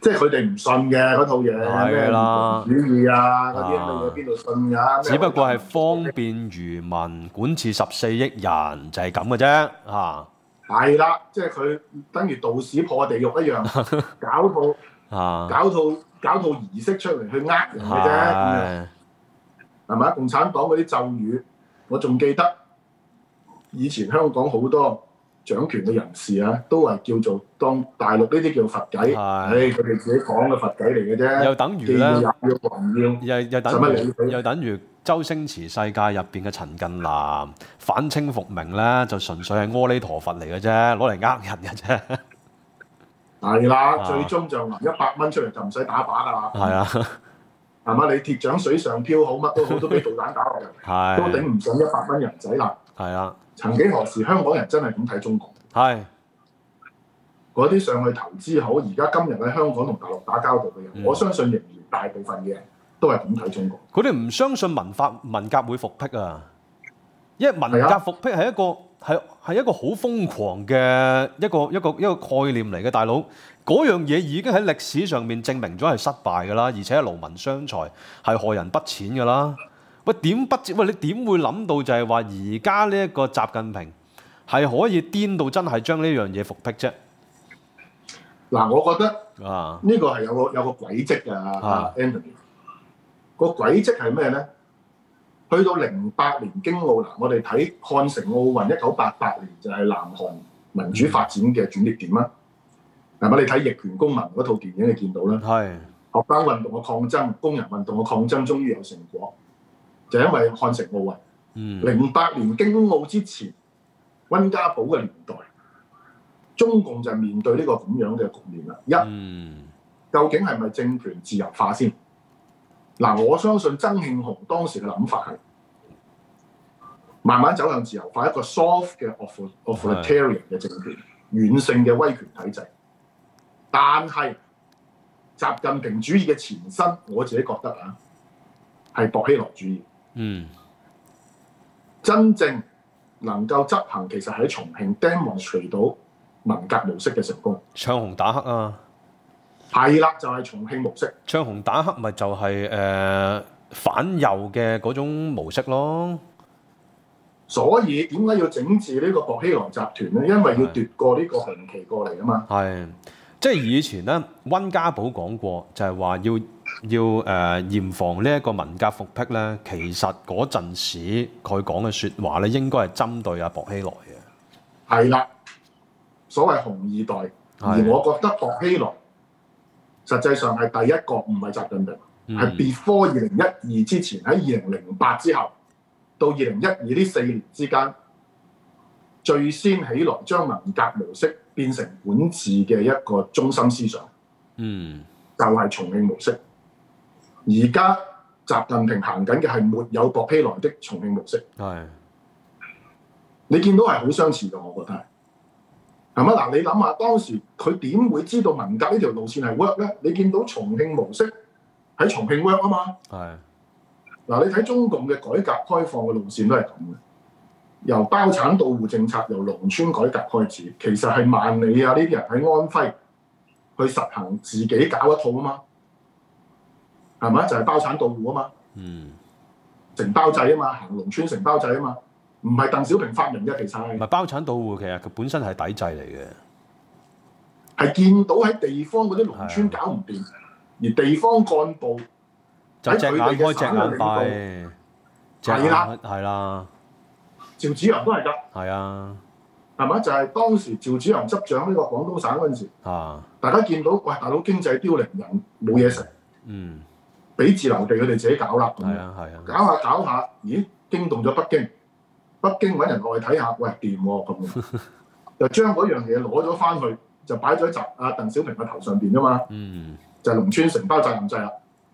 即係佢哋唔信嘅嗰套嘢，咩啦主義啊嗰啲咁嘅嘢，邊度信㗎？ 只不過係方便漁民管治十四億人，就係咁嘅啫嚇。 係啦，即係佢等於道士破地獄一樣，搞套啊， 搞套搞套儀式出嚟去呃人嘅啫，係咪啊？共產黨嗰啲咒語，我仲記得以前香港好多掌權嘅人士啊，都係叫做當大陸呢啲叫佛偈，唉，佢哋自己講嘅佛偈嚟嘅啫。 又等於咧， 要要還要， 又又等於又等於周星馳世界入邊嘅陳近南反清復明咧，就純粹係阿彌陀佛嚟嘅啫，攞嚟呃人嘅啫。 係啦，最終就攬一百蚊出嚟就唔使打靶㗎啦。 係啊， 係嘛？你鐵掌水上漂好，乜都好，都俾導彈打落嚟，都頂唔上一百蚊人仔啦。 係啊。 曾幾何時，香港人真係咁睇中國？ 係嗰啲上去投資好，而家今日喺香港同大陸打交道嘅人，嗯、我相信仍然大部分嘅人都係咁睇中國。 佢哋唔相信文化文革會復辟啊，因為文革復辟係一個係係一個好瘋狂嘅一個一個一個概念嚟嘅，大佬嗰樣嘢已經喺歷史上面證明咗係失敗㗎啦，而且係勞民傷財，係害人不淺㗎啦。喂，點不知？喂，你點會諗到就係話而家呢一個習近平係可以顛到真係將呢樣嘢復辟啫？ 嗱，我覺得啊，呢個係有個有個軌跡㗎，啊 Anthony。個軌跡係咩咧？去到零八年京奧嗱，我哋睇漢城奧運一九八八年就係南韓民主發展嘅轉捩點啦。係咪？你睇《逆權公民》嗰套電影，你見到啦。係學生運動嘅抗爭，工人運動嘅抗爭，終於有成果。就因為漢城奧運，零八、嗯、年京奧之前，溫家寶嘅年代，中共就面對呢個咁樣嘅局面啦。一，嗯、究竟係咪政權自由化先？嗱，我相信曾慶紅當時嘅諗法係慢慢走向自由化，一個 soft 嘅 authoritarian 嘅政權，軟性嘅威權體制。但係習近平主義嘅前身，我自己覺得啊，係薄熙來主義。嗯，真正能夠執行，其實喺重慶 demonstrate 到文革模式嘅成功。唱紅打黑啊，係啦，就係、是、重慶模式。 唱紅打黑咪就係、是、誒、呃、反右嘅嗰種模式咯。 所以點解要整治呢個薄熙來集團咧？因為要奪過呢個紅旗過嚟啊嘛。係， 即係以前咧，溫家寶講過就係話要。要誒、呃、嚴防呢一個文革復辟咧，其實嗰陣時佢講嘅説話咧，應該係針對阿薄熙來嘅。 係啦，所謂紅二代，而我覺得薄熙來實際上係第一個，唔係習近平，係、嗯、before 二零一二之前，喺二零零八之後到二零一二呢四年之間，最先起來將文革模式變成管治嘅一個中心思想。嗯，就係重慶模式。而家習近平行緊嘅係沒有薄熙來的重慶模式，係你見到係好相似嘅，我覺得係係咪？嗱，你諗下當時佢點會知道文革呢條路線係 work 咧？你見到重慶模式喺重慶 work 啊嘛，係嗱，你睇中共嘅改革開放嘅路線都係咁嘅，由包產到戶政策，由農村改革開始，其實係萬里啊呢啲人喺安徽去實行自己搞一套啊嘛。係咪？就係、是、包產到戶啊嘛，嗯，承包制啊嘛，行農村承包制啊嘛，唔係鄧小平發明嘅，其實係。唔係包產到戶，其實佢本身係抵制嚟嘅，係見到喺地方嗰啲農村搞唔掂，而地方幹部就隻眼開隻眼閉，係啦，係啦，趙紫陽都係㗎，係啊，係咪？就係、是、當時趙紫陽執掌呢個廣東省嗰陣時，啊，大家見到喂大佬經濟凋零，人冇嘢食，嗯。俾自留地佢哋自己搞啦，咁樣、啊啊、搞下搞下，咦？驚動咗北京，北京揾人落去睇下，喂掂喎咁，就將嗰樣嘢攞咗翻去，就擺咗喺習阿鄧小平嘅頭上邊啫嘛，嗯、就係農村承包責任制啦。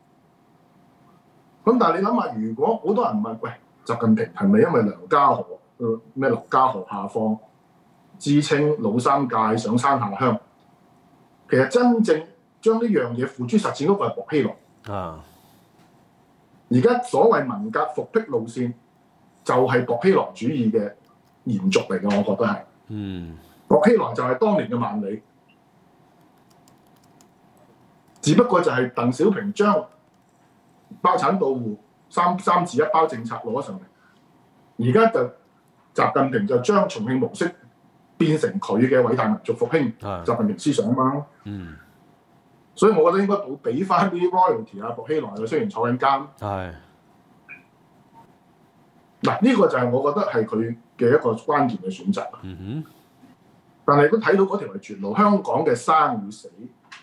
咁但係你諗下，如果好多人問，喂，習近平係咪因為梁家河咩劉家河下放，知青老三屆上山下鄉？其實真正將呢樣嘢付諸實踐嗰個係薄熙來啊。而家所謂文革復辟路線，就係薄熙來主義嘅延續嚟嘅，我覺得係。嗯。薄熙來就係當年嘅萬里， 只不過就係鄧小平將包產到戶三三字一包政策攞上嚟，而家就習近平就將重慶模式變成佢嘅偉大民族復興習近平思想啊嘛。 嗯， 所以我覺得應該補俾翻啲 royalty 啊，薄熙來啊，雖然坐緊監。 係嗱，呢個就係我覺得係佢嘅一個關鍵嘅選擇。 嗯哼。 但係都睇到嗰條係絕路，香港嘅生與死，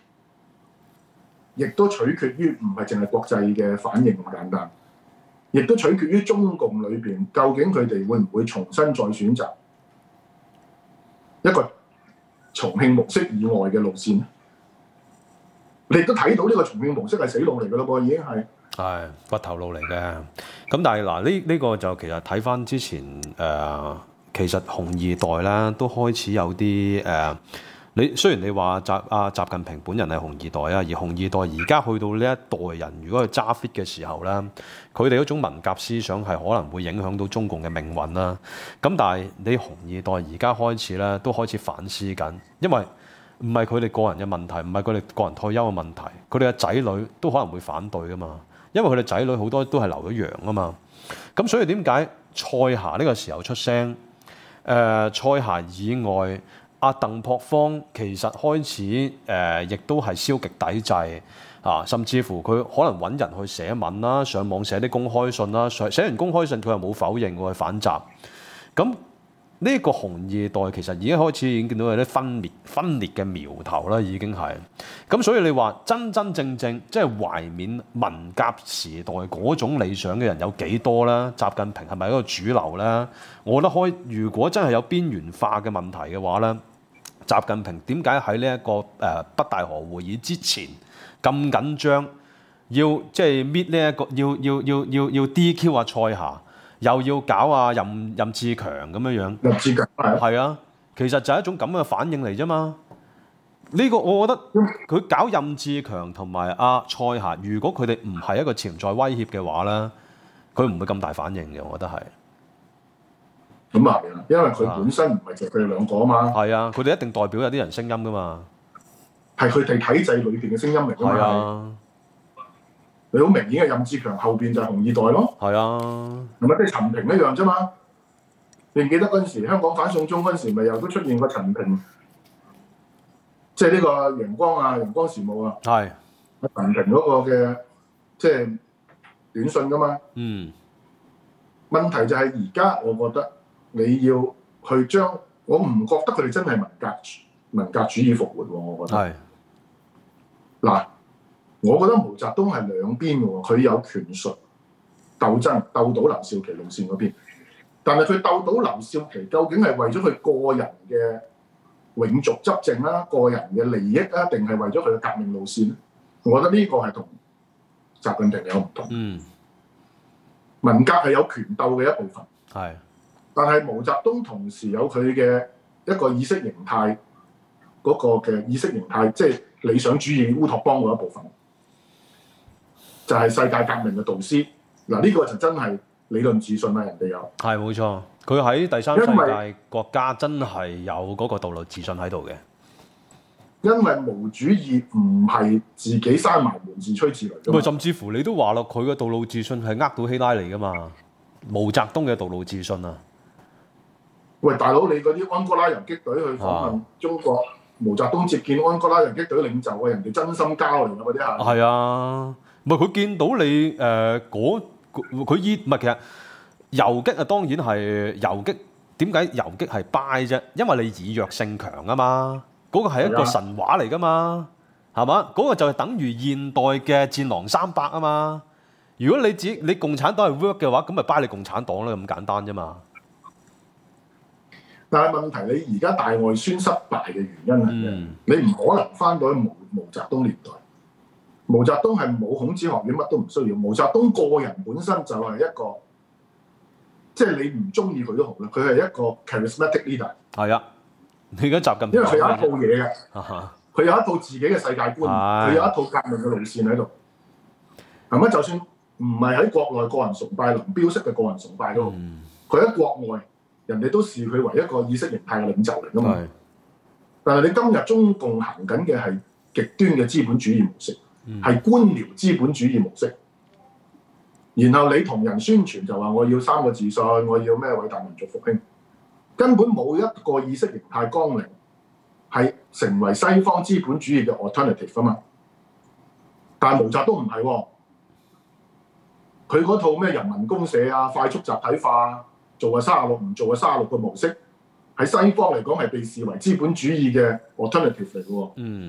亦都取決於唔係淨係國際嘅反應咁簡單，亦都取決於中共裏邊究竟佢哋會唔會重新再選擇一個重慶模式以外嘅路線。你亦都睇到呢個重慶模式係死路嚟㗎咯噃，已經係係骨頭路嚟嘅。咁但係嗱，呢、這、呢個就其實睇翻之前誒。呃其實紅二代啦，都開始有啲誒、呃，你雖然你話習阿習近平本人係紅二代啊，而紅二代而家去到呢一代人，如果係揸 fit 嘅時候咧，佢哋嗰種文革思想係可能會影響到中共嘅命運啦。咁但係你紅二代而家開始咧，都開始反思緊，因為唔係佢哋個人嘅問題，唔係佢哋個人退休嘅問題，佢哋嘅仔女都可能會反對噶嘛，因為佢哋仔女好多都係留咗洋啊嘛。咁所以點解蔡霞呢個時候出聲？誒、呃、蔡霞以外，阿鄧樸方其實開始誒、呃，亦都係消極抵制啊，甚至乎佢可能揾人去寫文啦，上網寫啲公開信啦，寫完公開信佢又冇否認喎，反習。咁呢個紅二代其實已經開始已經見到有啲分裂分裂嘅苗頭啦，已經係。咁所以你話真真正正即係懷緬文革時代嗰種理想嘅人有幾多咧？習近平係咪一個主流咧？我覺得開如果真係有邊緣化嘅問題嘅話咧，習近平點解喺呢一個誒、呃、北大河會議之前咁緊張，要即係搣呢一個要要要要要 D Q 啊蔡霞？又要搞啊任任志強咁樣樣， 任志強係啊，其實就係一種咁嘅反應嚟啫嘛。呢、這個我覺得佢搞任志強同埋阿蔡霞，如果佢哋唔係一個潛在威脅嘅話咧，佢唔會咁大反應嘅。我覺得係。 咁啊，因為佢本身唔係就佢哋兩個啊嘛。 係啊，佢哋一定代表有啲人聲音噶嘛。 係佢哋體制裏邊嘅聲音嚟㗎嘛。係啊。你好明顯嘅任志強後邊就係紅二代咯， 係啊， 係咪即係陳平一樣啫嘛？你唔記得嗰陣時香港反送中嗰陣時，咪又都出現過陳平，即係呢個陽光啊、陽光時務啊， 係陳平嗰個嘅即係短信噶嘛。 嗯， 問題就係而家我覺得你要去將，我唔覺得佢哋真係文革文革主義復活喎，我覺得係嗱。我覺得毛澤東係兩邊嘅喎，佢有權術鬥爭鬥倒劉少奇路線嗰邊，但係佢鬥倒劉少奇究竟係為咗佢個人嘅永續執政啦、個人嘅利益啊，定係為咗佢嘅革命路線咧？我覺得呢個係同習近平有唔同。嗯，文革係有權鬥嘅一部分，係，但係毛澤東同時有佢嘅一個意識形態嗰個嘅意識形態，即係理想主義烏托邦嗰一部分。就係世界革命嘅導師，嗱、這、呢個就真係理論自信啦，人哋有係冇錯，佢喺第三世界國家真係有嗰個道路自信喺度嘅。因為毛主義唔係自己閂埋門自吹自擂㗎嘛，甚至乎你都話咯，佢嘅道路自信係呃到希拉里㗎嘛，毛澤東嘅道路自信啊！喂，大佬，你嗰啲安哥拉游擊隊去訪問中國，啊、毛澤東接見安哥拉游擊隊領袖啊，人哋真心交流㗎嗰啲係。係啊。唔係佢見到你誒嗰佢依唔係其實游擊啊，當然係游擊。點解游擊係 buy 啫？因為你以弱勝強啊嘛，嗰、那個係一個神話嚟噶嘛，係嘛？嗰、那個就係等於現代嘅戰狼三百啊嘛。如果你自己你共產黨係 work 嘅話，咁咪 buy 你共產黨啦，咁簡單啫嘛。但係問題你而家大外宣失敗嘅原因係咩？嗯、你唔可能翻到去毛毛澤東年代。毛澤東係冇孔子學院，乜都唔需要。毛澤東個人本身就係一個，即係你唔中意佢都好啦。佢係一個 charismatic leader。係啊，你而家習近平，因為佢有一套嘢嘅，佢有一套自己嘅世界觀，佢有一套革命嘅路線喺度。係咪？就算唔係喺國內個人崇拜林彪式嘅個人崇拜都好，佢喺、嗯、國外人哋都視佢為一個意識形態嘅領袖嚟㗎嘛。但係你今日中共行緊嘅係極端嘅資本主義模式。 係官僚資本主義模式。然後你同人宣傳就話我要三個自信，我要咩偉大民族復興，根本冇一個意識形態綱領係成為西方資本主義嘅 alternative 啊嘛。但係毛澤東唔係喎，佢嗰套咩人民公社啊、快速集體化，做啊三十六唔做啊三十六嘅模式，喺西方嚟講係被視為資本主義嘅 alternative 嚟嘅喎。 嗯。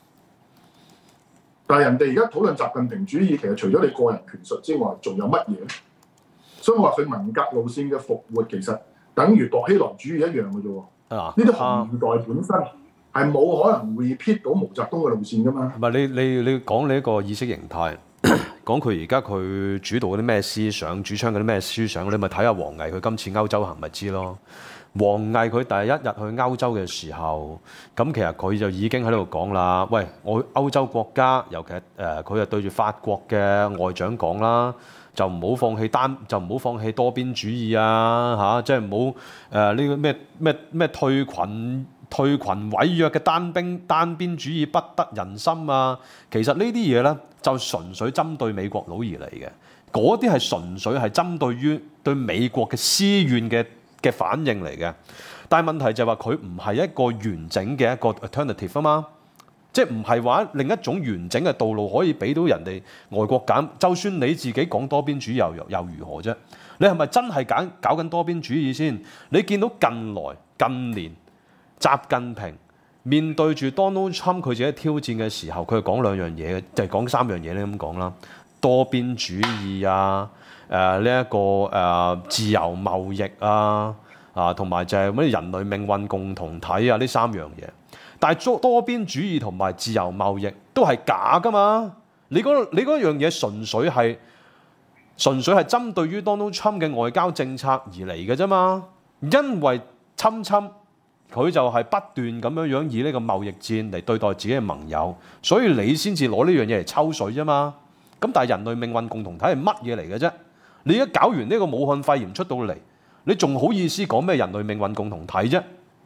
但係人哋而家討論習近平主義，其實除咗你個人權術之外，仲有乜嘢咧？所以我話佢文革路線嘅復活，其實等於薄熙來主義一樣嘅啫喎。呢啲紅二代本身係冇可能 repeat 到毛澤東嘅路線噶嘛。 唔係你你你講你一個意識形態，講佢而家佢主導嗰啲咩思想，主張嗰啲咩思想，你咪睇下王毅佢今次歐洲行咪知咯。王毅佢第一日去歐洲嘅時候，咁其實佢就已經喺度講啦。喂，我歐洲國家，尤其係誒佢就對住法國嘅外長講啦，就唔好放棄單，就唔好放棄多邊主義啊！嚇、啊，即係唔好誒呢個咩咩咩退群退群違約嘅單兵單邊主義不得人心啊！其實呢啲嘢咧就純粹針對美國佬而嚟嘅，嗰啲係純粹係針對於對美國嘅私怨嘅嘅反應嚟嘅，但係問題就係話佢唔係一個完整嘅一個 alternative 啊嘛，即係唔係話另一種完整嘅道路可以俾到人哋外國揀，就算你自己講多邊主義又又如何啫？你係咪真係揀搞緊多邊主義先？你見到近來近年習近平面對住 Donald Trump 佢自己挑戰嘅時候，佢係講兩樣嘢嘅，就係講三樣嘢咧咁講啦，多邊主義啊。誒呢一個誒、呃、自由貿易啊，啊同埋就係乜人類命運共同體啊呢三樣嘢，但係多多邊主義同埋自由貿易都係假㗎嘛？你嗰你嗰樣嘢純粹係純粹係針對於 Donald Trump 嘅外交政策而嚟嘅啫嘛，因為侵侵佢就係不斷咁樣樣以呢個貿易戰嚟對待自己嘅盟友，所以你先至攞呢樣嘢嚟抽水啫嘛。咁但係人類命運共同體係乜嘢嚟嘅啫？你而家搞完呢個武漢肺炎出到嚟，你仲好意思講咩人類命運共同體啫？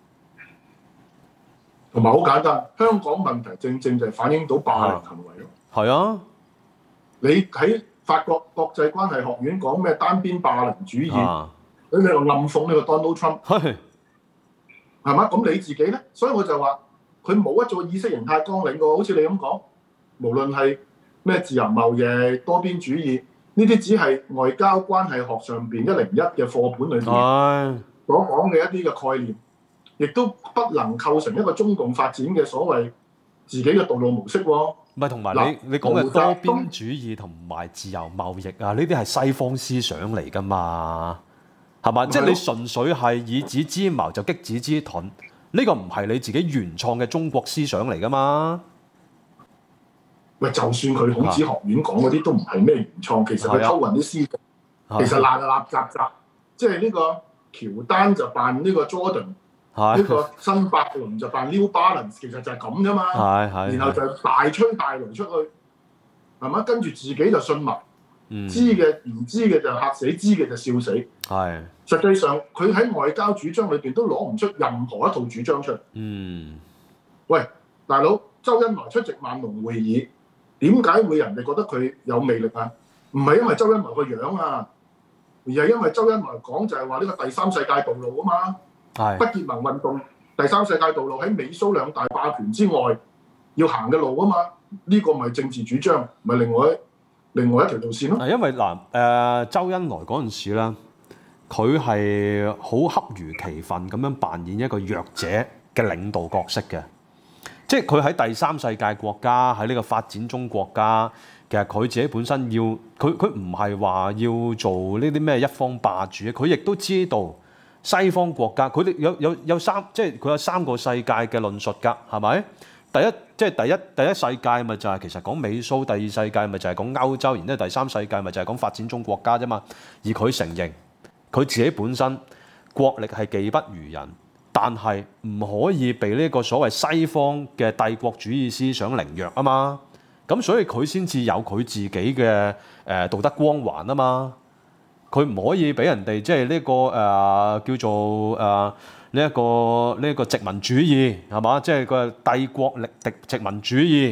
同埋好簡單，香港問題正正就係反映到霸凌行為咯。係啊，你喺法國國際關係學院講咩單邊霸凌主義，啊、你喺度暗諷呢個 Donald Trump，係係嘛？咁你自己咧？所以我就話佢冇一個意識形態綱領嘅，好似你咁講，無論係咩自由貿易、多邊主義。呢啲只係外交關係學上邊一零一嘅課本裏邊所講嘅一啲嘅概念，亦都不能構成一個中共發展嘅所謂自己嘅道路模式喎。唔係，同埋你你講嘅多邊主義同埋自由貿易啊，呢啲係西方思想嚟㗎嘛，係嘛？即係你純粹係以子之矛就擊子之盾，呢個唔係你自己原創嘅中國思想嚟㗎嘛？喂，就算佢孔子學院講嗰啲都唔係咩原創，其實佢偷運啲思想，其實爛爛雜雜。即係呢個喬丹就扮呢個 Jordan，呢個新百倫就扮 New Balance，其實就係咁啫嘛。然後就大吹大擂出去，係嘛？跟住自己就信埋，嗯、知嘅唔知嘅就嚇死，知嘅就笑死。係，實際上佢喺外交主張裏邊都攞唔出任何一套主張出嚟。嗯，喂，大佬，周恩來出席萬隆會議。點解會人哋覺得佢有魅力啊？唔係因為周恩來個樣啊，而係因為周恩來講就係話呢個第三世界道路啊嘛。係不結盟運動，第三世界道路喺美蘇兩大霸權之外要行嘅路啊嘛。呢、這個咪政治主張，咪另外另外一條路線咯。係因為嗱誒、呃，周恩來嗰陣時咧，佢係好恰如其分咁樣扮演一個弱者嘅領導角色嘅。即係佢喺第三世界國家，喺呢個發展中國家，其實佢自己本身要佢佢唔係話要做呢啲咩一方霸主，佢亦都知道西方國家佢哋有有有三即係佢有三個世界嘅論述㗎，係咪？第一即係第一第一世界咪就係其實講美蘇，第二世界咪就係講歐洲，然之後第三世界咪就係講發展中國家啫嘛。而佢承認佢自己本身國力係技不如人。但係唔可以被呢個所謂西方嘅帝國主義思想凌弱啊嘛，咁所以佢先至有佢自己嘅誒、呃、道德光環啊嘛，佢唔可以俾人哋即係呢個誒、呃、叫做誒呢一個呢一、這個殖民主義係嘛，即係個帝國力敵殖民主義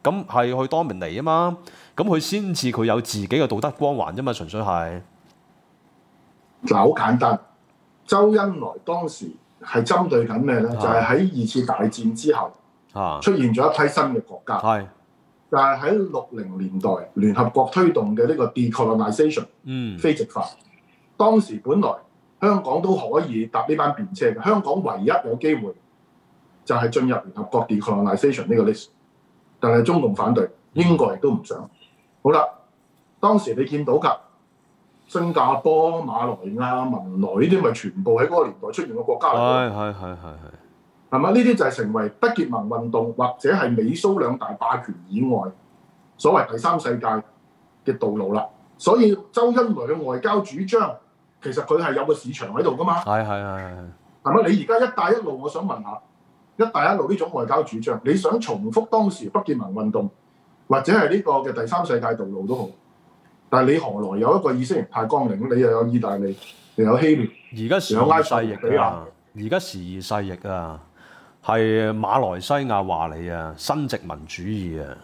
咁係去多明尼啊嘛，咁佢先至佢有自己嘅道德光環啫嘛，純粹係。 嗱，好簡單，周恩來當時係針對緊咩咧？就係喺二次大戰之後出現咗一批新嘅國家。係。就係喺六零年代聯合國推動嘅呢個 decolonization，嗯，非殖化。當時本來香港都可以搭呢班便車嘅，香港唯一有機會就係進入聯合國 decolonization 呢個 list， 但係中共反對，英國亦都唔想。好啦，當時你見到㗎，新加坡、馬來亞、文萊呢啲咪全部喺嗰個年代出現嘅國家嚟嘅。係係係係係。係嘛？呢啲就係成為不結盟運動或者係美蘇兩大霸權以外所謂第三世界嘅道路啦。所以周恩來嘅外交主張其實佢係有個市場喺度㗎嘛。係係係係。係嘛？你而家一帶一路，我想問下，一帶一路呢種外交主張，你想重複當時不結盟運動或者係呢個嘅第三世界道路都好，但係你何來有一個意識形態綱領？你又有意大利，又有希臘， 而家時移世易啊！而家時移世易啊！係馬來西亞話你啊，新殖民主義啊，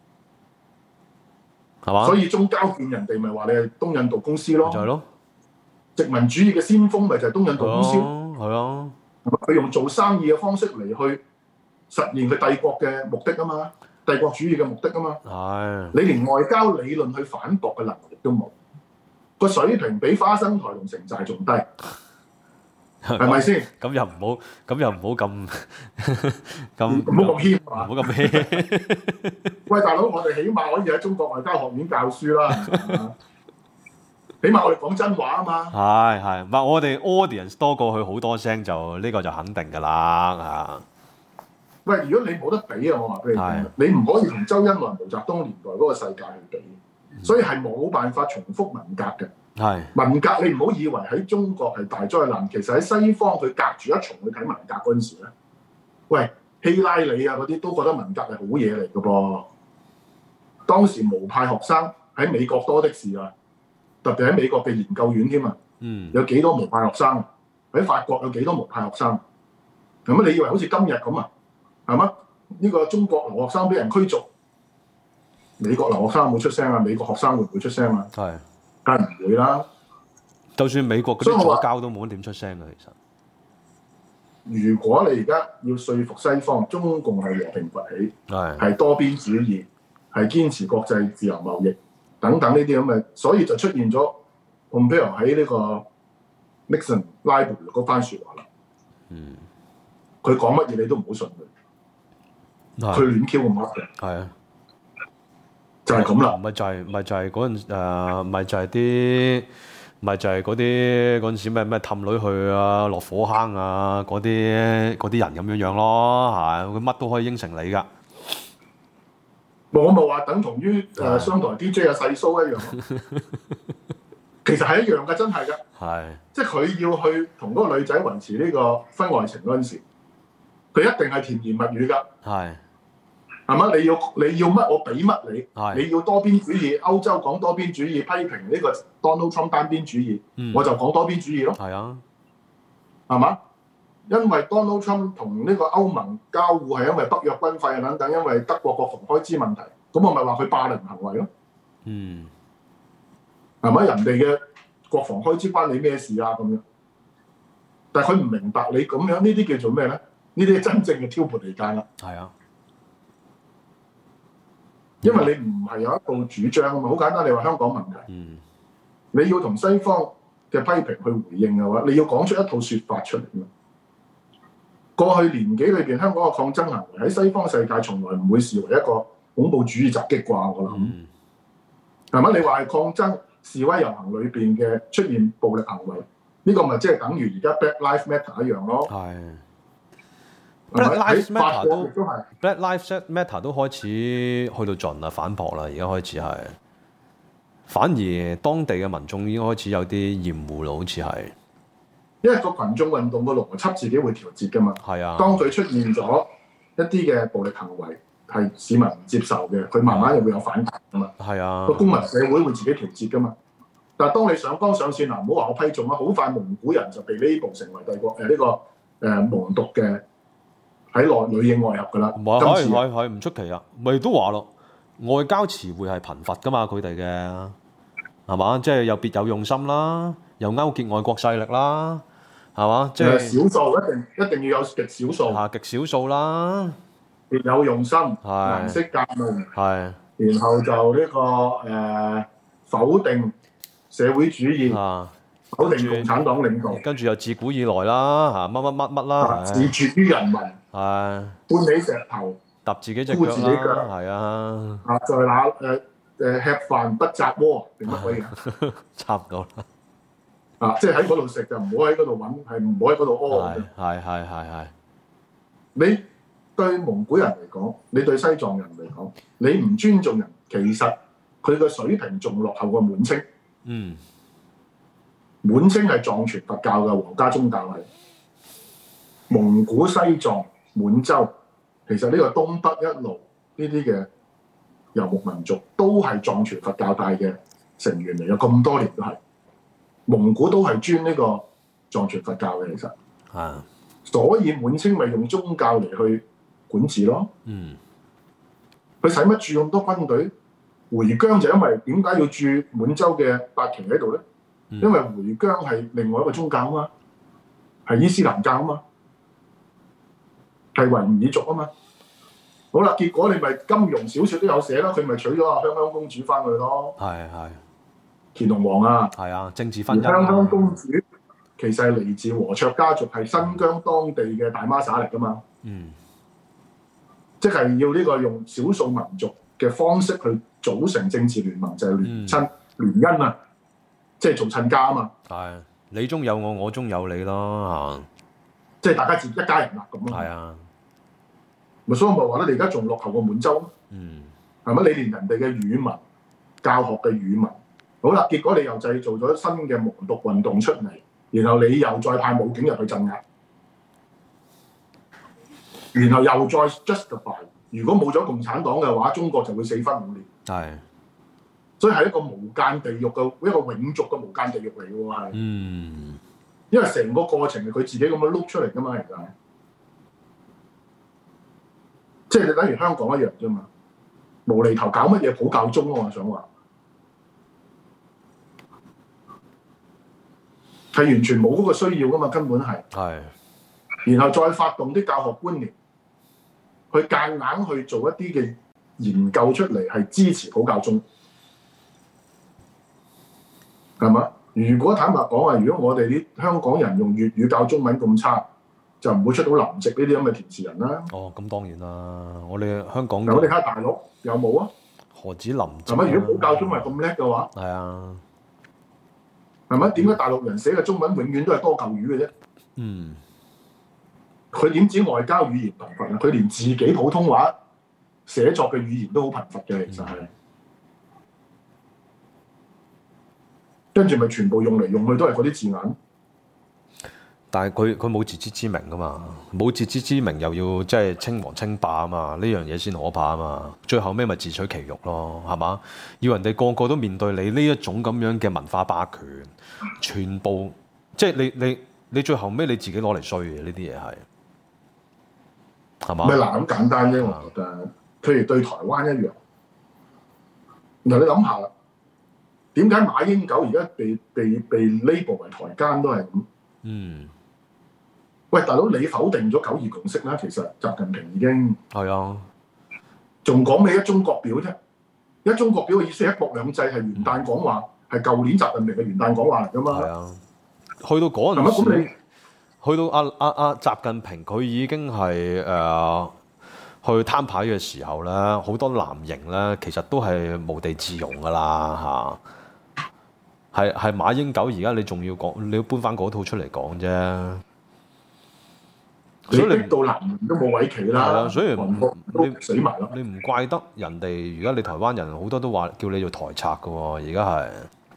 係嘛？所以中交建人哋咪話你係東印度公司咯，就係咯。殖民主義嘅先鋒咪就係東印度公司，係啊。佢用做生意嘅方式嚟去實現佢帝國嘅目的啊嘛，帝國主義嘅目的啊嘛。係。你連外交理論去反駁嘅能力都冇，個水平比花生台同城寨仲低。係咪先？咁又唔好，咁又唔好咁咁，唔好咁謙啊！唔好咁謙。喂，大佬，我哋起碼可以喺中國外交學院教書啦，起碼我哋講真話啊嘛。係係，唔係我哋 audience 多過佢好多聲，就呢個就肯定㗎啦啊！喂，如果你冇得比啊，我話俾你聽，你唔可以同周恩來、毛澤東年代嗰個世界去比，所以係冇辦法重複文革嘅。係文革，你唔好以為喺中國係大災難，其實喺西方佢隔住一重去睇文革嗰陣時咧，喂，希拉里啊嗰啲都覺得文革係好嘢嚟嘅噃。當時無派學生喺美國多的是啊，特別喺美國嘅研究院添啊，嗯，有幾多無派學生？喺法國有幾多無派學生？咁你以為好似今日咁啊？係嘛？呢個中國留學生俾人驅逐，美國留學生冇出聲啊？美國學生會唔會出聲啊？係。梗係唔會啦，就算美國嗰啲左膠都冇乜點出聲嘅。其實，如果你而家要說服西方，中共係和平崛起，係多邊主義，係堅持國際自由貿易等等呢啲咁嘅，所以就出現咗 Pompeo 喺呢個 Nixon 拉布嗰番説話啦。嗯，佢講乜嘢你都唔好信佢，佢亂 Q 咁噏嘅。係啊。就係咁啦，咪就係咪就係嗰陣誒，咪就係啲，咪就係嗰啲嗰陣時咩咩氹女去啊，落火坑啊，嗰啲嗰啲人咁樣樣咯，係佢乜都可以應承你噶。我咪話等同於誒商台 D J 嘅細蘇一樣，其實係一樣嘅，真係㗎。係，即係佢要去同嗰個女仔維持呢個婚外情嗰陣時，佢一定係甜言蜜語㗎。係。係嘛？你要你要乜我俾乜你？你要多邊主義，歐洲講多邊主義，批評呢個 Donald Trump 單邊主義，嗯、我就講多邊主義咯。係啊，係嘛？因為 Donald Trump 同呢個歐盟交互係因為北約軍費等等，因為德國國防開支問題，咁我咪話佢霸凌行為咯。嗯，係咪？人哋嘅國防開支關你咩事啊？咁樣，但係佢唔明白你咁樣呢啲叫做咩咧？呢啲係真正嘅挑撥離間啦。係啊。因為你唔係有一個主張啊嘛，好簡單。你話香港問題，嗯、你要同西方嘅批評去回應嘅話，你要講出一套説法出嚟嘛。過去年幾裏邊，香港嘅抗爭行為喺西方世界從來唔會視為一個恐怖主義襲擊啩，我諗係咪？你話係抗爭示威遊行裏邊嘅出現暴力行為，呢、呢個咪即係等於而家 Black Lives Matter 一樣咯。係。Black Lives Matter 都 Black Lives Matter 都開始去到盡啦，反駁啦，而家開始係。反而當地嘅民眾已經開始有啲厭惡啦，好似係。因為個群眾運動個邏輯自己會調節㗎嘛。係啊。當佢出現咗一啲嘅暴力行為係市民唔接受嘅，佢慢慢又會有反彈㗎嘛。係啊。個公民社會會自己調節㗎嘛。但係當你上綱上線嗱，唔好話我批中啦，好快蒙古人就被呢部成為帝國誒呢、呃這個誒、呃、蒙獨嘅。 喺內裏應外合㗎啦。 唔係係係係唔出奇啊！咪都話咯，外交詞彙係貧乏㗎嘛，佢哋嘅係嘛？即係又別有用心啦，又勾結外國勢力啦，係嘛？即係少數一定一定要有極少數嚇極少數啦， 別有用心， 係顏色革命， 係然後就呢、這個誒、呃、否定社會主義。 啊否定共產黨領導， 跟住又自古以來啦，嚇乜乜乜乜啦， 自絕於人民， 係搬起石頭， 揼自己隻腳自己腳啦，係啊， 啊，在那誒誒吃飯不擇鍋，定乜鬼嘢？ 差唔多啦， 啊，即係喺嗰度食就唔好喺嗰度揾，係唔好喺嗰度屙。 係係係係係。 你對蒙古人嚟講，你對西藏人嚟講，你唔尊重人，其實佢嘅水平仲落後過滿清。 嗯。 滿清係藏傳佛教嘅皇家宗教係，蒙古、西藏、滿洲，其實呢個東北一路呢啲嘅遊牧民族都係藏傳佛教帶嘅成員嚟嘅，咁多年都係。蒙古都係尊呢個藏傳佛教嘅，其實。 啊。 所以滿清咪用宗教嚟去管治咯。 嗯。 佢使乜駐咁多軍隊？回疆就因為點解要駐滿洲嘅八旗喺度咧？因為回疆係另外一個宗教啊嘛，係伊斯蘭教啊嘛，係維吾爾族啊嘛。好啦，結果你咪金庸小説都有寫啦，佢咪娶咗阿香香公主翻去咯。係係。乾隆皇啊。係啊，政治婚姻。香香公主其實係嚟自和卓家族，係新疆當地嘅大媽撒嚟噶嘛。嗯。即係要呢個用少數民族嘅方式去組成政治聯盟，就係、是、聯親、嗯、聯姻啊。即係做親家啊嘛，係你中有我，我中有你咯嚇，即係大家自一家人啦咁咯。係啊，咪所以咪話咧，你而家仲落後過滿洲，嗯，係咪？你連人哋嘅語文教學嘅語文，好啦，結果你又製造咗新嘅蒙獨運動出嚟，然後你又再派武警入去鎮壓，然後又再 justify， 如果冇咗共產黨嘅話，中國就會四分五裂。係。所以係一個無間地獄嘅一個永續嘅無間地獄嚟嘅喎，係。嗯。因為成個過程係佢自己咁樣碌出嚟㗎嘛，其實係。即係你等於香港一樣啫嘛，無厘頭搞乜嘢普教中啊？我想話係完全冇嗰個需要㗎嘛，根本係。係。然後再發動啲教學觀念，去夾硬去做一啲嘅研究出嚟，係支持普教中。係嘛？如果坦白講話，如果我哋啲香港人用粵語教中文咁差，就唔會出到林夕呢啲咁嘅填詞人啦。哦，咁當然啦，我哋香港。嗱，我哋睇下大陸有冇啊？何止林夕？係咪？如果普教中文咁叻嘅話，係啊。係咪？點解大陸人寫嘅中文永遠都係多舊語嘅啫？嗯。佢點止外交語言貧乏啊？佢連自己普通話寫作嘅語言都好貧乏嘅，其實係。嗯。跟住咪全部用嚟用去都係嗰啲字眼，但係佢佢冇自知之明噶嘛，冇自知之明又要即係稱王稱霸啊嘛，呢樣嘢先可怕啊嘛，最後尾咪自取其辱咯，係嘛？要人哋個個都面對你呢一種咁樣嘅文化霸權，全部即係你你你最後尾你自己攞嚟衰嘅呢啲嘢係，係嘛？咪嗱咁簡單啫，我覺得，譬如對台灣一樣，嗱你諗下啦。點解馬英九而家被被被 label 為台奸都係咁？嗯。喂，大佬，你否定咗九二共識啦，其實習近平已經係啊，仲講咩一中國表啫？一中國表嘅意思係一國兩制係元旦講話，係舊年習近平嘅元旦講話嚟㗎嘛？係啊。去到嗰陣時，咁你去到阿阿阿習近平，佢已經係誒、呃、去攤牌嘅時候咧，好多藍營咧，其實都係無地自容㗎啦嚇。係係馬英九，而家你仲要講，你要搬翻嗰套出嚟講啫。所以你逼到藍營都冇位企啦。係啊，所以你死埋啦。你唔怪得人哋，而家你台灣人好多都話叫你做台賊㗎喎，而家係。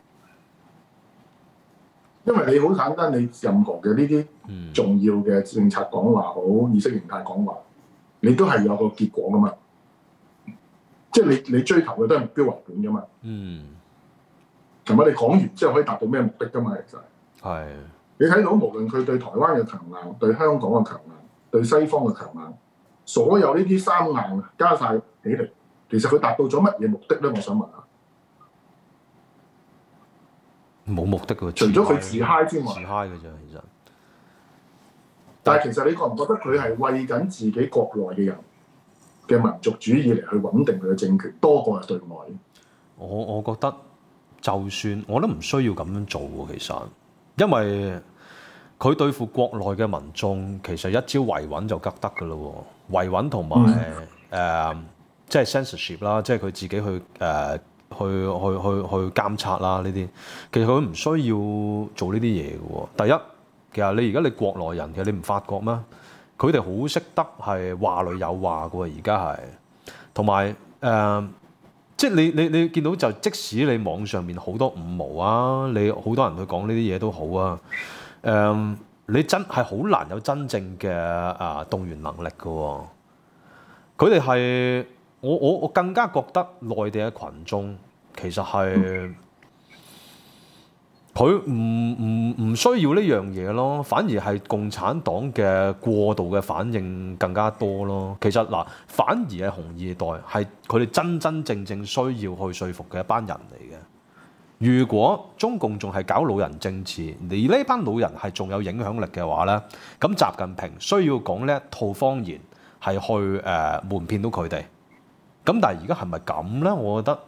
因為你好簡單，你任何嘅呢啲重要嘅政策講話好，意識形態講話，你都係有個結果㗎嘛。即係你你追求嘅都係目標為本㗎嘛。嗯。同埋你講完之後可以達到咩目的㗎嘛？其實係你睇到無論佢對台灣嘅強硬、對香港嘅強硬、對西方嘅強硬， 所有呢啲三硬加晒起嚟，其實佢達到咗乜嘢目的咧？我想問下。 冇目的㗎， 除咗佢自嗨之外， 自嗨嘅啫，其實。 但係其實你覺唔覺得佢係為緊自己國內嘅人嘅民族主義嚟去穩定佢嘅政權，多過係對外？ 我我覺得就算我都唔需要咁樣做喎，其實，因為佢對付國內嘅民眾，其實一招維穩就得得㗎咯喎，維穩同埋誒即係 censorship 啦，即係佢自己去誒。呃去去去去監察啦呢啲，其實佢唔需要做呢啲嘢嘅喎。第一，其實你而家你國內人，其實你唔發覺咩？佢哋好識得係話裏有話嘅喎，而家係，同埋誒，即係你你你見到就即使你網上面好多五毛啊，你好多人去講呢啲嘢都好啊，誒、呃，你真係好難有真正嘅啊、呃、動員能力嘅喎。佢哋係。我我我更加覺得內地嘅群眾其實係佢唔唔唔需要呢樣嘢咯，反而係共產黨嘅過度嘅反應更加多咯。其實嗱，反而係紅二代係佢哋真真正正需要去說服嘅一班人嚟嘅。如果中共仲係搞老人政治，而呢班老人係仲有影響力嘅話咧，咁習近平需要講呢一套謊言係去誒、呃、瞞騙到佢哋。咁但係而家係咪咁咧？我覺得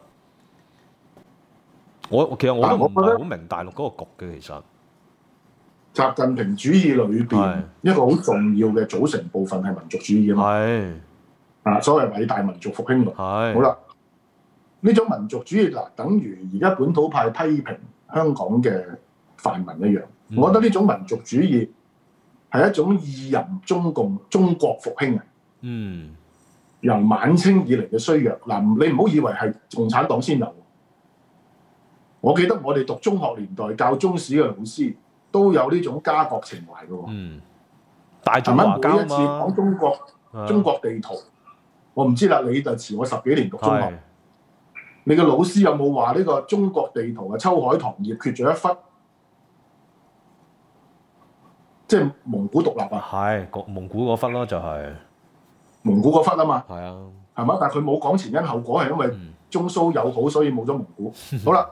我其實我都唔係好明大陸嗰個局嘅。其實習近平主義裏邊一個好重要嘅組成部分係民族主義啊嘛。係啊，所謂偉大民族復興論。係好啦，呢種民族主義嗱，等於而家本土派批評香港嘅泛民一樣。嗯、我覺得呢種民族主義係一種意淫中共中國復興啊。嗯。由晚清以嚟嘅衰弱嗱，你唔好以為係共產黨先有。我記得我哋讀中學年代教中史嘅老師都有呢種家國情懷嘅喎。嗯，大中華交嘛。每一次講中國、啊、中國地圖，我唔知啦，你就遲我十幾年讀中學。你嘅老師有冇話呢個中國地圖啊？秋海棠葉缺咗一忽，即係蒙古獨立啊？係，蒙古嗰忽咯，就係、是。蒙古嗰忽啊嘛，係啊，係嘛？但係佢冇講前因後果，係因為中蘇友好，所以冇咗蒙古。好啦，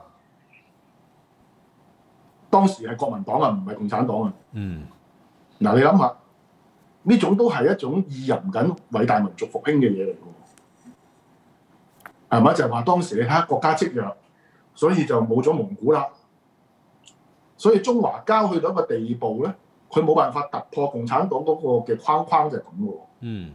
當時係國民黨啊，唔係共產黨啊。嗯，嗱，你諗下，呢種都係一種意淫緊偉大民族復興嘅嘢嚟嘅，係咪？就係話當時你睇下國家積弱，所以就冇咗蒙古啦。所以中華交去到一個地步咧，佢冇辦法突破共產黨嗰個嘅框框，就係咁嘅。嗯。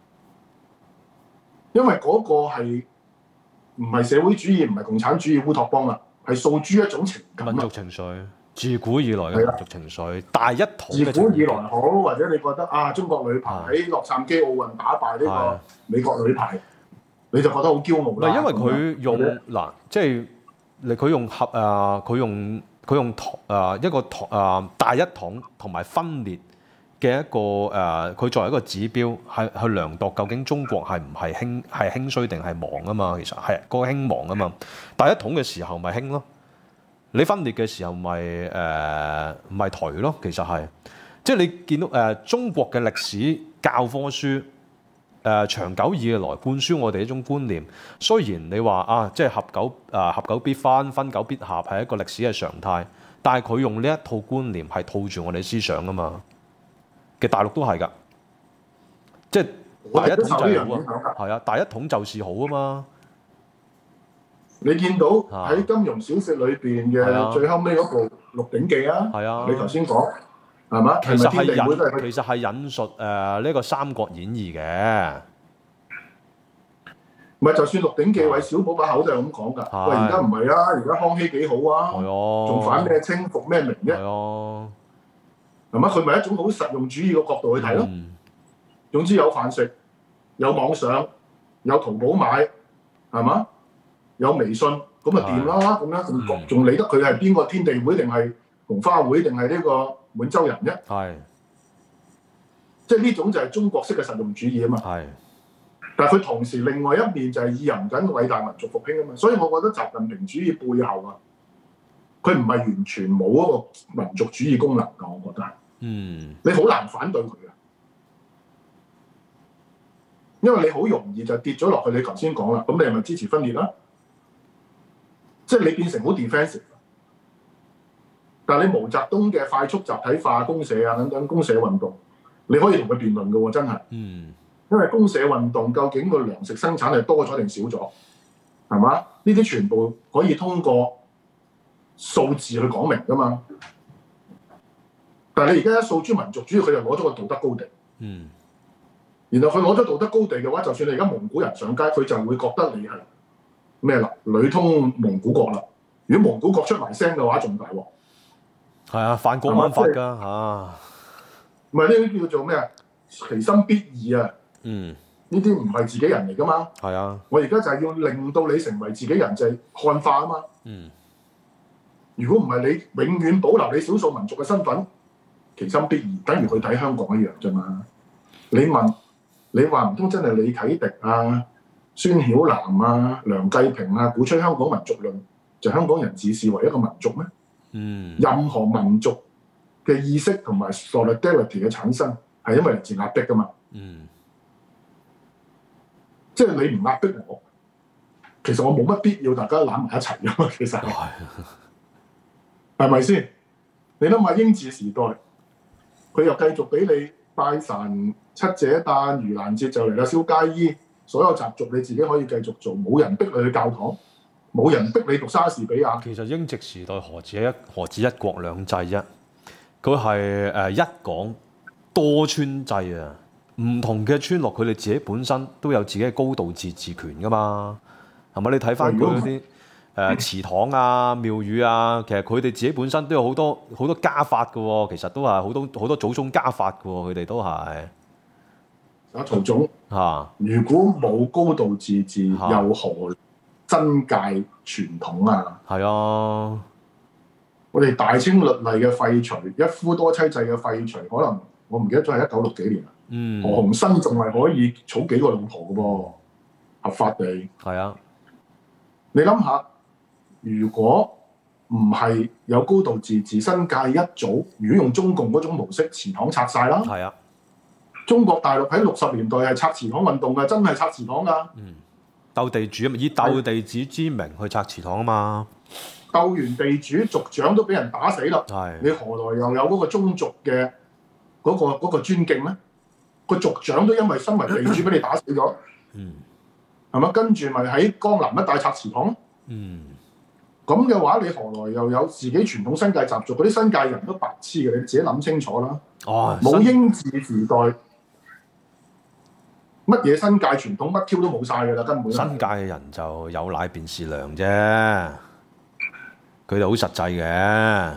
因為嗰個係唔係社會主義，唔係共產主義烏托邦啦，係訴諸一種情感。民族情緒，自古以來嘅民族情緒，大一統嘅。自古以來好，或者你覺得啊，中國女排喺洛杉磯奧運打敗呢個美國女排，你就覺得好驕傲啦。因為佢用嗱，即係佢用合啊，佢用佢用啊一個啊大一統同埋分裂嘅一個誒，佢、呃、作為一個指標，係去量度究竟中國係唔係興係興衰定係亡啊嘛？其實係嗰、那個興亡啊嘛。大一統嘅時候咪興咯，你分裂嘅時候咪誒咪頹咯。其實係即係你見到誒、呃、中國嘅歷史教科書誒、呃、長久以來灌輸我哋一種觀念。雖然你話啊，即係合久啊、呃、合久必分，分久必合係一個歷史嘅常態，但係佢用呢一套觀念係套住我哋思想啊嘛。嘅大陸都係㗎，即係大一統就係好啊，係啊，大一統就是好啊嘛。你見到喺金庸小説裏邊嘅最後尾嗰部《鹿鼎記》啊，係啊，你頭先講係嘛？其實係引，其實係引述誒呢、呃、個《三國演義》嘅。唔係，就算《鹿鼎記》韋小寶把口就係咁講㗎。喂，而家唔係啊，而家康熙幾好啊，仲反咩清復咩明啫？係嘛？佢咪一種好實用主義嘅角度去睇咯。嗯、總之有飯食，有網上，有淘寶買，係嘛？有微信，咁咪掂啦。咁樣仲仲理得佢係邊個天地會定係紅花會定係呢個滿洲人啫？係。即係呢種就係中國式嘅實用主義啊嘛。係。但係佢同時另外一面就係意淫緊偉大民族復興啊嘛。所以我覺得習近平主義背後啊，佢唔係完全冇嗰個民族主義功能㗎，我覺得係。嗯，你好難反對佢嘅， 因為你好容易就跌咗落去。你頭先講啦，咁你係咪支持分裂啦？即係你變成好 defensive。但係你毛澤東嘅快速集體化、公社啊等等公社運動，你可以同佢辯論嘅喎，真係。 嗯。 因為公社運動究竟個糧食生產係多咗定少咗，係嘛？呢啲全部可以通過數字去講明㗎嘛。但係你而家一訴諸民族主義，佢就攞咗個道德高地。 嗯。 然後佢攞咗道德高地嘅話，就算你而家蒙古人上街，佢就會覺得你係咩啦？裏通蒙古國啦。如果蒙古國出埋聲嘅話，仲大鑊。係啊，犯國安法㗎嚇。 唔係呢啲叫做咩啊？其心必異啊！ 嗯。 呢啲唔係自己人嚟㗎嘛。 係啊。 我而家就係要令到你成為自己人，就係漢化啊嘛。 嗯。如果唔係你永遠保留你少數民族嘅身份，其心必異，等於去睇香港一樣啫嘛。你問你話唔通真係李啟迪啊、孫曉南啊、梁繼平啊鼓吹香港民族論，就香港人自視為一個民族咩？ 嗯。任何民族嘅意識同埋 solidarity 嘅產生係因為嚟自壓迫㗎嘛。 嗯。 即係你唔壓迫我，其實我冇乜必要大家攬埋一齊㗎嘛。其實係咪先？你諗下英治時代，佢又繼續俾你拜神、七姐誕、盂蘭節就嚟啦，燒街衣，所有習俗你自己可以繼續做，冇人逼你去教堂，冇人逼你讀莎士比亞。 其實英殖時代何止一何止一國兩制啫？佢係誒一港多村制啊！唔同嘅村落，佢哋自己本身都有自己嘅高度自治權噶嘛，係咪？你睇翻佢嗰啲誒祠堂啊、廟宇啊，其實佢哋自己本身都有好多好多家法嘅喎，其實都係好多好多祖宗家法嘅喎，佢哋都係。 啊，曹總嚇， 如果冇高度自治，又何真界傳統啊？ 係啊， 我哋大清律例嘅廢除，一夫多妻制嘅廢除，可能我唔記得咗係一九六幾年啦。 嗯， 何鴻燊仲係可以儲幾個老婆嘅噃，合法地。 係啊， 你諗下，如果唔係有高度自治，新界一早如果用中共嗰種模式，祠堂拆晒啦。 係啊， 中國大陸喺六十年代係拆祠堂運動嘅，真係拆祠堂㗎。 嗯，鬥地主啊嘛，以鬥地主之名去拆祠堂啊嘛。 鬥完地主，族長都俾人打死啦。 係， 你何來又有嗰個宗族嘅嗰個嗰個尊敬咧？個族長都因為身為地主俾你打死咗， 嗯， 係咪？跟住咪喺江南一帶拆祠堂咯， 嗯，咁嘅話，你何來又有自己傳統新界習俗？嗰啲新界人都白痴嘅，你自己諗清楚啦。 哦， 冇英治時代，乜嘢新界傳統乜 Q 都冇晒㗎啦，根本。 新界嘅人就有奶便是娘啫，佢哋好實際嘅，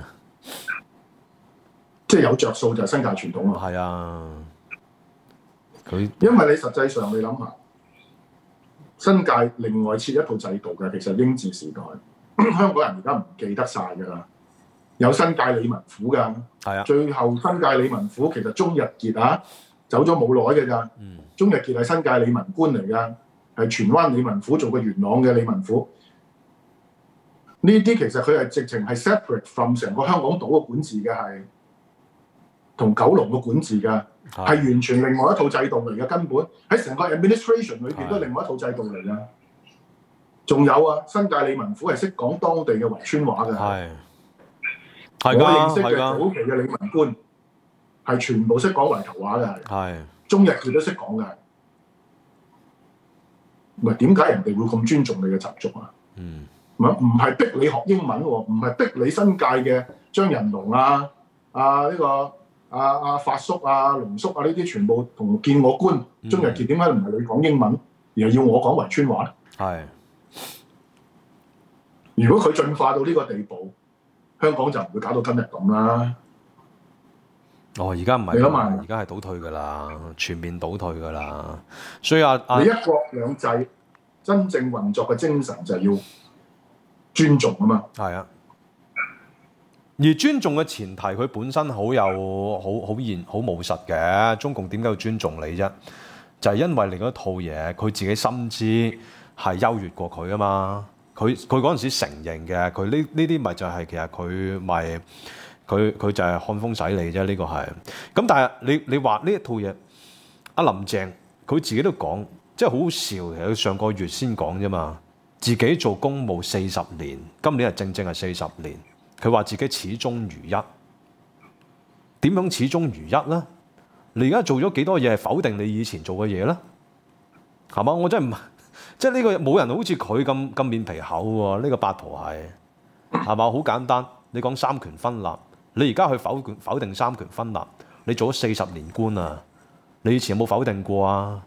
即係有着數就係新界傳統啊。 係啊。佢因為你實際上你諗下，新界另外設一套制度嘅，其實英治時代香港人而家唔記得晒㗎啦。有新界理民府㗎， 係啊。 最後新界理民府其實鍾日傑啊走咗冇耐嘅咋。嗯。鍾日傑係新界理民官嚟㗎，係荃灣理民府做過元朗嘅理民府。呢啲其實佢係直情係 separate from 成個香港島嘅管治嘅，係同九龍嘅管治㗎。係完全另外一套制度嚟嘅，根本喺成個 administration 裏邊都係另外一套制度嚟嘅。仲有啊，新界理民府係識講當地嘅圍村話嘅。係，係我認識嘅早期嘅理民官係全部識講圍頭話嘅。係，中日佢都識講嘅。唔係點解人哋會咁尊重你嘅習俗啊？嗯，唔唔係逼你學英文喎，唔係逼你新界嘅張仁龍啊啊呢、呢個。阿阿發叔啊、龍叔啊呢啲全部同見我官，鍾日傑點解唔係你講英文，而係要我講圍村話咧？係。如果佢進化到呢個地步，香港就唔會搞到今日咁啦。哦，而家唔係，你諗下，而家係倒退㗎啦，全面倒退㗎啦。所以啊，你一國兩制真正運作嘅精神就係要尊重啊嘛。係啊。而尊重嘅前提，佢本身好有好好現好務實嘅。中共點解要尊重你啫？就係、是、因為另一套嘢，佢自己深知係優越過佢啊嘛。佢佢嗰陣時承認嘅，佢呢呢啲咪就係、是、其實佢咪佢佢就係看風使嚟啫。呢、這個係咁，但係你你話呢一套嘢，阿林鄭佢自己都講，即係好好笑。其實佢上個月先講啫嘛，自己做公務四十年，今年係正正係四十年。佢話自己始終如一。點樣始終如一呢？你而家做咗幾多嘢係否定你以前做嘅嘢呢？係嘛？我真係唔即係呢個冇人好似佢咁咁面皮厚喎。呢個八婆係係嘛？好簡單，你講三權分立，你而家去否否定三權分立，你做咗四十年官啊！你以前有冇否定過啊？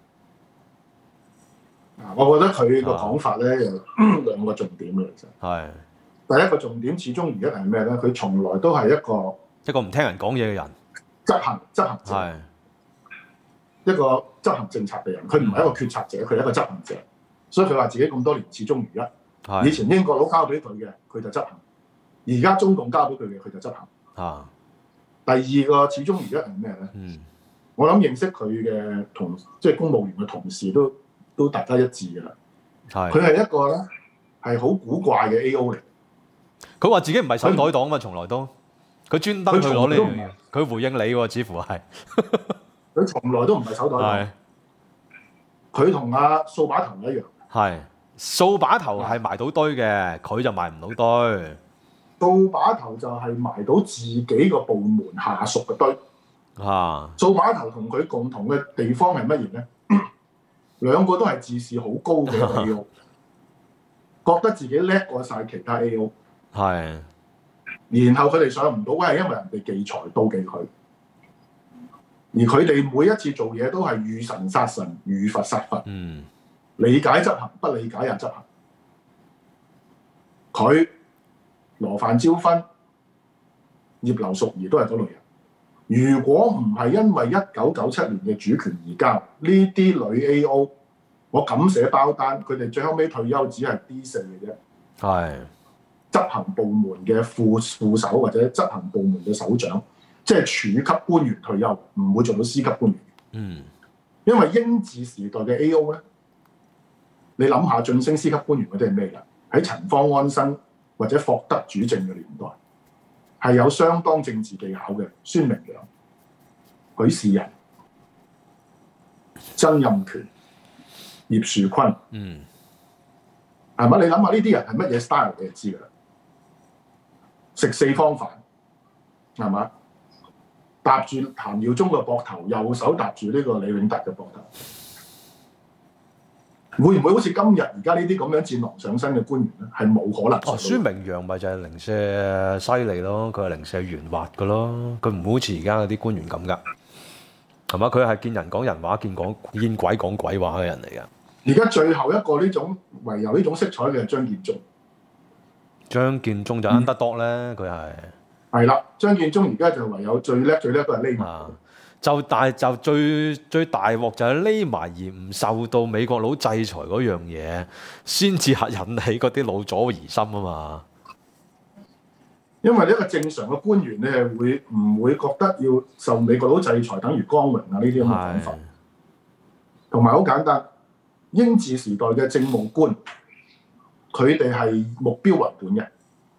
我覺得佢個講法咧有兩個重點嘅，其實係第一個重點始終如一係咩咧？佢從來都係一個一個唔聽人講嘢嘅人， 執行執行者，係一個執行政策嘅人。佢唔係一個決策者，佢係一個執行者。所以佢話自己咁多年始終如一。以前英國佬交俾佢嘅，佢就執行；而家中共交俾佢嘅，佢就執行。啊！第二個始終如一係咩咧？嗯，我諗認識佢嘅同即係公務員嘅同事都都大家一致㗎啦。係佢係一個咧係好古怪嘅 A O 嚟。 佢話自己唔係手袋黨嘛，從來都佢專登去攞呢樣嘢。佢回應你喎，似乎係佢從來都唔係手袋黨。佢同阿掃把頭一樣。 係掃把頭係埋到堆嘅，佢就埋唔到堆。 掃把頭就係埋到自己個部門下屬嘅堆。啊！掃把頭同佢共同嘅地方係乜嘢咧？兩個都係自視好高嘅 A O， 覺得自己叻過晒其他 A O。係。然後佢哋上唔到位係因為人哋忌才妒忌佢，而佢哋每一次做嘢都係遇神殺神，遇佛殺佛。嗯。理解執行，不理解也執行。佢羅范椒芬、葉劉淑儀都係嗰類人。如果唔係因為一九九七年嘅主權移交，呢啲女 A O， 我敢寫包單，佢哋最後尾退休只係 D 四嘅啫。係執行部門嘅副副手或者執行部門嘅首長，即係處級官員退休，唔會做到司級官員。嗯，因為英治時代嘅 A O 咧。你諗下晉升司級官員嗰啲係咩人？喺陳方安生或者霍德主政嘅年代，係有相當政治技巧嘅孫明揚、許仕仁、曾蔭權、葉樹坤，嗯，係咪？你諗下呢啲人係乜嘢 style 你就知㗎啦。食四方飯，係嘛？搭住譚耀宗嘅膊頭，右手搭住呢個李永達嘅膊頭。會唔會好似今日而家呢啲咁樣戰狼上身嘅官員咧？係冇可能。 哦，孫明揚咪就係零舍犀利咯，佢係零舍圓滑嘅咯，佢唔會好似而家嗰啲官員咁噶，係嘛？佢係見人講人話，見講見鬼講鬼話嘅人嚟噶。 而家最後一個呢種唯有呢種色彩嘅係張建宗。 張建宗就 underdog 咧，佢係係啦。張建宗而家就唯有最叻最叻都係匿埋。 啊就大就最最大鑊就係匿埋而唔受到美國佬制裁嗰樣嘢，先至係引起嗰啲老左疑心啊嘛。 因為呢一個正常嘅官員咧，會唔會覺得要受美國佬制裁等於光榮啊？呢啲咁嘅講法。同埋好簡單，英治時代嘅政務官，佢哋係目標為本嘅，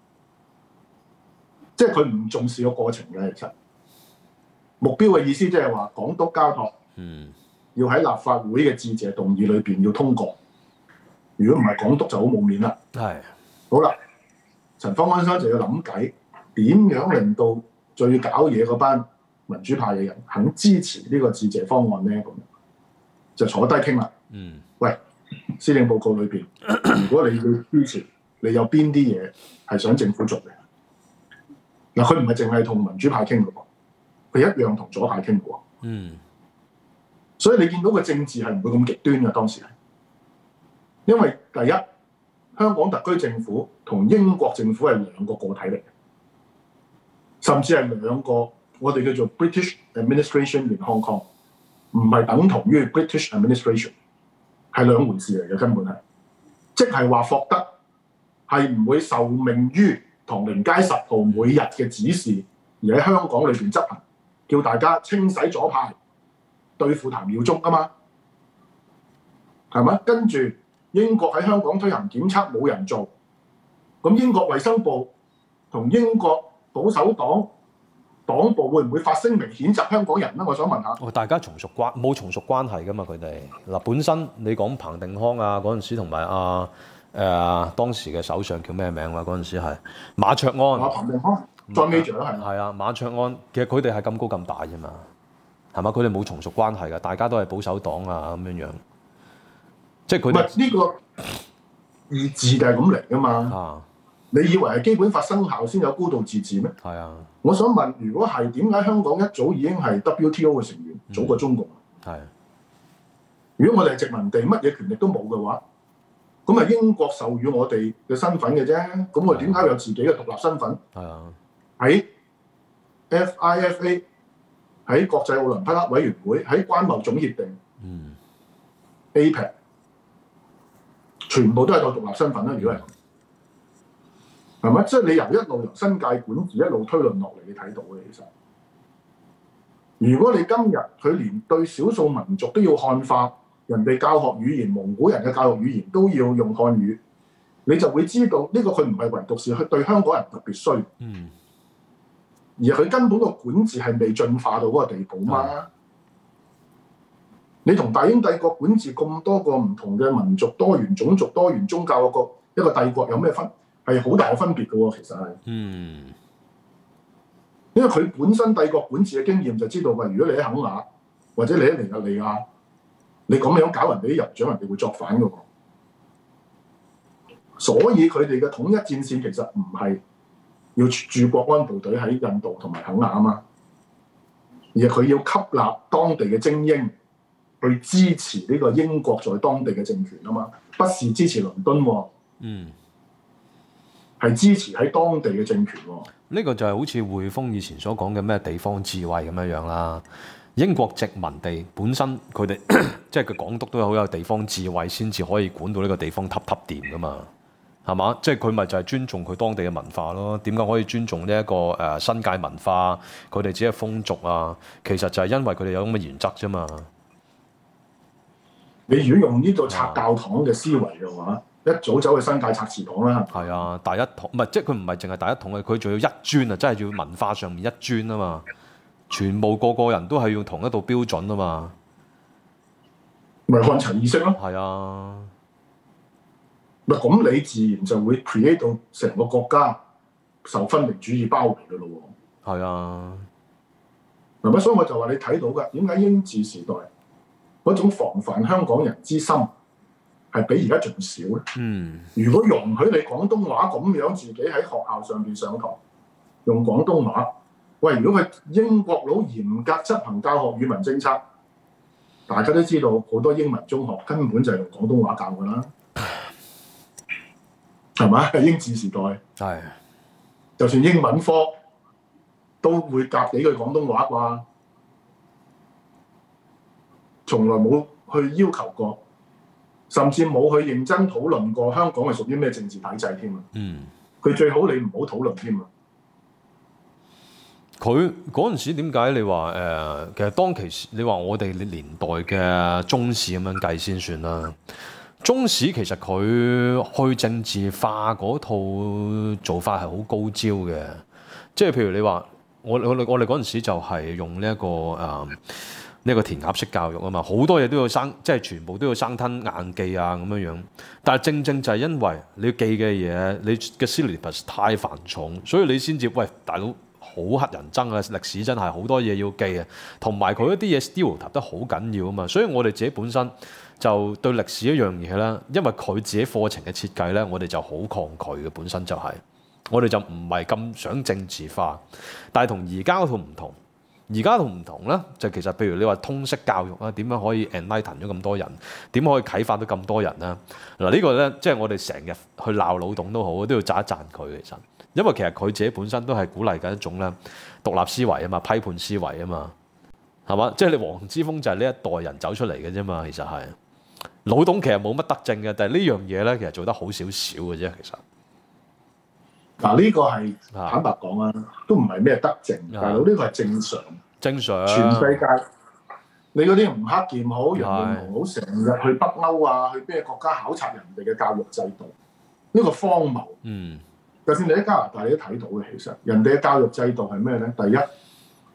即係佢唔重視個過程嘅，其實。目標嘅意思即係話港督交託，嗯，要喺立法會嘅致謝動議裏邊要通過。如果唔係港督就好冇面啦。係。好啦，陳方安生就要諗計點樣令到最搞嘢嗰班民主派嘅人肯支持呢個致謝方案咧？咁就坐低傾啦。嗯。喂，施政報告裏邊，如果你要支持，你有邊啲嘢係想政府做嘅？嗱，佢唔係淨係同民主派傾嘅喎。佢一樣同左派傾過，嗯，所以你見到個政治係唔會咁極端嘅當時係，因為第一香港特區政府同英國政府係兩個個體嚟嘅，甚至係兩個我哋叫做 British Administration in Hong Kong，唔係等同於 British Administration， 係兩回事嚟嘅根本係，即係話霍德係唔會受命於唐寧街十號每日嘅指示，而喺香港裏邊執行。叫大家清洗左派，對付譚耀宗啊嘛，係咪？跟住英國喺香港推行檢測冇人做，咁英國衛生部同英國保守黨黨部會唔會發聲明譴責香港人咧？我想問下。 哦，大家從屬關冇從屬關係噶嘛？佢哋嗱本身你講彭定康啊嗰陣時同埋啊誒當時嘅首相叫咩名話？嗰陣時係馬卓安。 啊，彭定康 John Major 係係啊，馬卓安其實佢哋係咁高咁大啫嘛，係嘛？佢哋冇從屬關係㗎，大家都係保守黨啊咁樣樣，即係佢哋。唔係呢個意志就係咁嚟㗎嘛。啊你以為係基本法生效先有高度自治咩？ 係啊！ 我想問，如果係點解香港一早已經係 W T O 嘅成員，早過中國？ 係、嗯。 如果我哋係殖民地，乜嘢權力都冇嘅話，咁係英國授予我哋嘅身份嘅啫。咁我哋點解有自己嘅獨立身份？ 係啊。 喺 F I F A， 喺國際奧林匹克委員會，喺關貿總協定，嗯 ，A P E C， 全部都係個獨立身份啦。如果係。係咪？即係你由一路由新界管治一路推論落嚟，你睇到嘅其實。如果你今日佢連對少數民族都要漢化，人哋教學語言蒙古人嘅教學語言都要用漢語，你就會知道呢個佢唔係唯獨是佢對香港人特別衰，嗯，而佢根本個管治係未進化到嗰個地步嘛。嗯、你同大英帝國管治咁多個唔同嘅民族、多元種族、多元宗教嘅一個帝國有咩分？係好大嘅分別嘅喎，其實係。嗯。因為佢本身帝國管治嘅經驗就知道，喂，如果你喺肯亞或者你喺尼日利亞，你咁樣搞人哋啲酋長，人哋會作反嘅喎。所以佢哋嘅統一戰線其實唔係要駐國安部隊喺印度同埋肯亞啊嘛，而係佢要吸納當地嘅精英去支持呢個英國在當地嘅政權啊嘛，不是支持倫敦喎。嗯。係支持喺當地嘅政權喎。 呢個就係好似匯豐以前所講嘅咩地方智慧咁樣樣啦。英國殖民地本身佢哋即係個港督都好有地方智慧，先至可以管到呢個地方揼揼掂噶嘛，係嘛？即係佢咪就係尊重佢當地嘅文化咯。點解可以尊重呢、這、一個誒、呃、新界文化？佢哋只係風俗啊，其實就係因為佢哋有咁嘅原則啫嘛。 你如果用呢個拆教堂嘅思維嘅話，一早走去新界拆祠堂啦。 係啊，大一統唔係即係佢唔係淨係大一統嘅，佢仲要一尊啊，真係要文化上面一尊啊嘛。全部個個人都係要同一道標準啊嘛。 咪漢陳意識咯。 係啊。 咪咁你自然就會 create 到成個國家受分離主義包圍嘅咯喎。 係啊。 嗱乜所以我就話你睇到㗎，點解英治時代嗰種防範香港人之心係比而家仲少咧？嗯，如果容許你廣東話咁樣自己喺學校上邊上堂用廣東話，喂，如果佢英國佬嚴格執行教學語文政策，大家都知道好多英文中學根本就係用廣東話教㗎啦，係咪？係英治時代，係，就算英文科都會夾幾句廣東話啩，從來冇去要求過。甚至冇去認真討論過香港係屬於咩政治體制添啊！嗯，佢最好你唔好討論添啊！ 佢嗰陣時點解你話誒、呃？其實當其時你話我哋年代嘅中史咁樣計先算啦。中史其實佢去政治化嗰套做法係好高招嘅，即係譬如你話我我我哋嗰陣時就係用呢、這、一個誒。呃呢一個填鴨式教育啊嘛，好多嘢都要生，即係全部都要生吞硬記啊咁樣樣。但係正正就係因為你要記嘅嘢，你嘅 syllabus 太繁重，所以你先至喂大佬好乞人憎啊！歷史真係好多嘢要記啊，同埋佢一啲嘢 stereotype 得好緊要啊嘛。所以我哋自己本身就對歷史一樣嘢啦，因為佢自己課程嘅設計咧，我哋就好抗拒嘅，本身就係、是、我哋就唔係咁想政治化，但係同而家嗰套唔同。而家同唔同咧，就其實譬如你話通識教育啊，點樣可以 enlighten 咗咁多人？點可以啟發到咁多人咧？嗱、這個、呢個咧，即係我哋成日去鬧老董都好，都要讚一讚佢其實，因為其實佢自己本身都係鼓勵緊一種咧獨立思維啊嘛，批判思維啊嘛，係嘛？即係你黃之鋒就係呢一代人走出嚟嘅啫嘛，其實係老董其實冇乜德政嘅，但係呢樣嘢咧其實做得好少少嘅啫，其實。 嗱呢個係坦白講啊，都唔係咩德政，大佬呢個係正常。 正常。 全世界，你嗰啲吳克儉好、楊潤雄好，成日去北歐啊，去咩國家考察人哋嘅教育制度，呢、這個荒謬。嗯。就算你喺加拿大，你都睇到嘅，其實人哋嘅教育制度係咩咧？第一，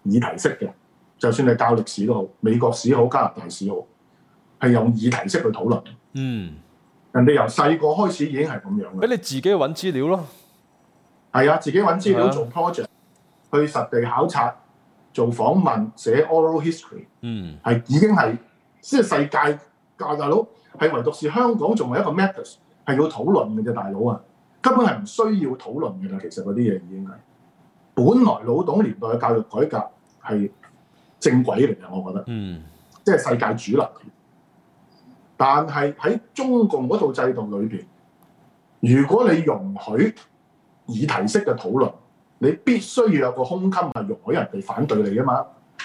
議題式嘅，就算係教歷史都好，美國史好，加拿大史好，係用議題式去討論。 嗯， 人哋由細個開始已經係咁樣嘅。 俾你自己去揾資料咯。 係啊，自己揾資料做 project，去實地考察、做訪問、寫 oral history。 嗯， 係已經係即係世界教大佬，係唯獨是香港仲係一個 methods 係要討論嘅啫，大佬啊，根本係唔需要討論嘅啦。其實嗰啲嘢已經係本來老董年代嘅教育改革係正軌嚟嘅，我覺得， 嗯， 即係世界主流。但係喺中共嗰套制度裏邊，如果你容許議題式嘅討論，你必須要有個胸襟係容許人哋反對你㗎嘛，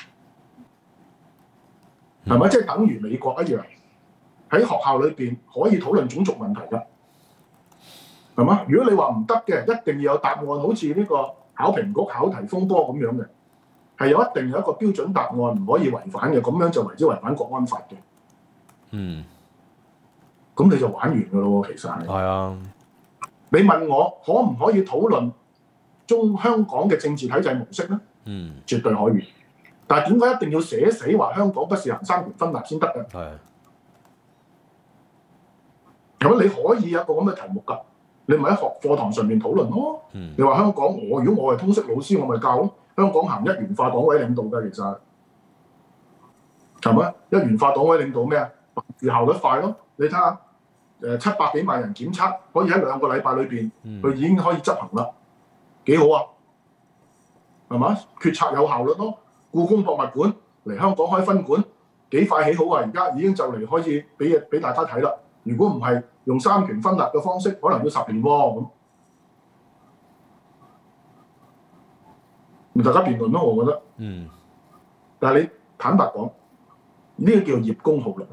係咪？即係等於美國一樣，喺學校裏邊可以討論種族問題㗎，係嘛？如果你話唔得嘅，一定要有答案，好似呢個考評局考題風波咁樣嘅，係有一定有一個標準答案，唔可以違反嘅，咁樣就為之違反國安法嘅。 嗯， 咁你就玩完㗎咯喎，其實係。 係啊。 你問我可唔可以討論中香港嘅政治體制模式咧？ 嗯， 絕對可以。但係點解一定要寫死話香港不是行三權分立先得嘅？ 係。 咁你可以有一個咁嘅題目㗎，你咪喺學課堂上面討論咯。 嗯、 你話香港，我如果我係通識老師，我咪教咯。香港行一元化黨委領導㗎，其實係咪？一元化黨委領導咩啊？辦事效率快咯。你睇下。誒七百幾萬人檢測，可以喺兩個禮拜裏邊，佢已經可以執行啦，幾好啊，係嘛？決策有效率咯。故宮博物館嚟香港開分館，幾快起好啊！而家已經就嚟可以俾嘢俾大家睇啦。如果唔係用三權分立嘅方式，可能要十年喎咁。咪大家辯論咯，我覺得。 嗯。 但係你坦白講，呢、這個叫葉公好龍。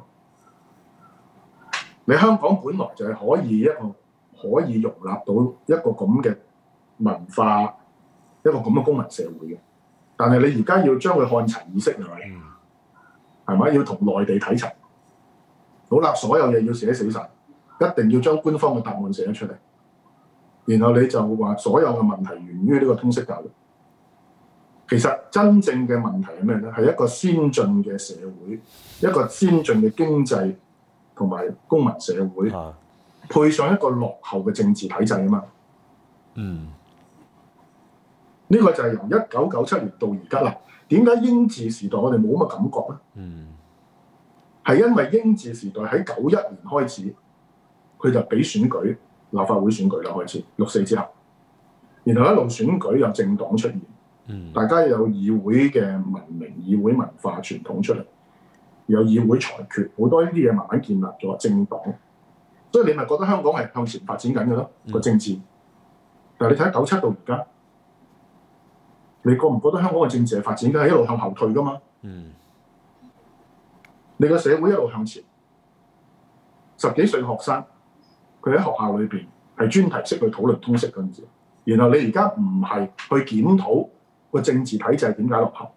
你香港本來就係可以一個可以容納到一個咁嘅文化，一個咁嘅公民社會嘅。但係你而家要將佢看齊意識係咪？係咪、嗯、要同內地睇齊？好啦，所有嘢要寫死晒，一定要將官方嘅答案寫咗出嚟。然後你就話所有嘅問題源於呢個通識教育。其實真正嘅問題係咩咧？係一個先進嘅社會，一個先進嘅經濟。同埋公民社會，啊、配上一個落後嘅政治體制啊嘛。嗯，呢個就係由一九九七年到而家啦。點解英治時代我哋冇咁嘅感覺咧？嗯，係因為英治時代喺九一年開始，佢就俾選舉立法會選舉啦，開始六四之後，然後一路選舉有政黨出現，嗯，大家有議會嘅文明、議會文化傳統出嚟。有議會裁決，好多呢啲嘢慢慢建立咗政黨，所以你咪覺得香港係向前發展緊嘅咯個政治。但係你睇九七到而家，你覺唔覺得香港嘅政治係發展緊，係一路向後退噶嘛？嗯。你個社會一路向前，十幾歲學生佢喺學校裏邊係專題式去討論通識嗰陣時，然後你而家唔係去檢討個政治體制點解落後。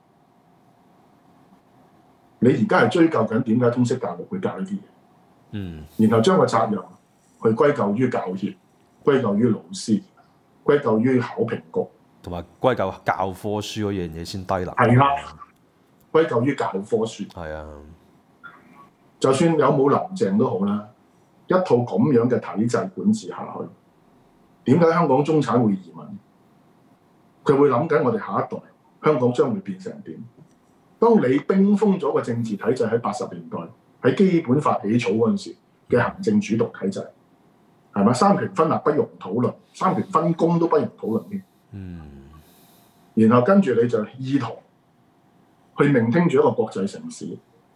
你而家係追究緊點解通識教育會教呢啲嘢，嗯，然後將個責任去歸咎於教協、歸咎於老師、歸咎於考評局， 同埋歸咎教科書嗰樣嘢先低啦。 係啦，歸咎於教科書。係啊，就算有冇林鄭都好啦，一套咁樣嘅體制管治下去，點解香港中產會移民？佢會諗緊我哋下一代香港將會變成點？當你冰封咗個政治體制喺八十年代喺基本法起草嗰陣時嘅行政主導體制，係咪三權分立不容討論，三權分工都不容討論嘅？嗯。然後跟住你就意圖去聆聽住一個國際城市，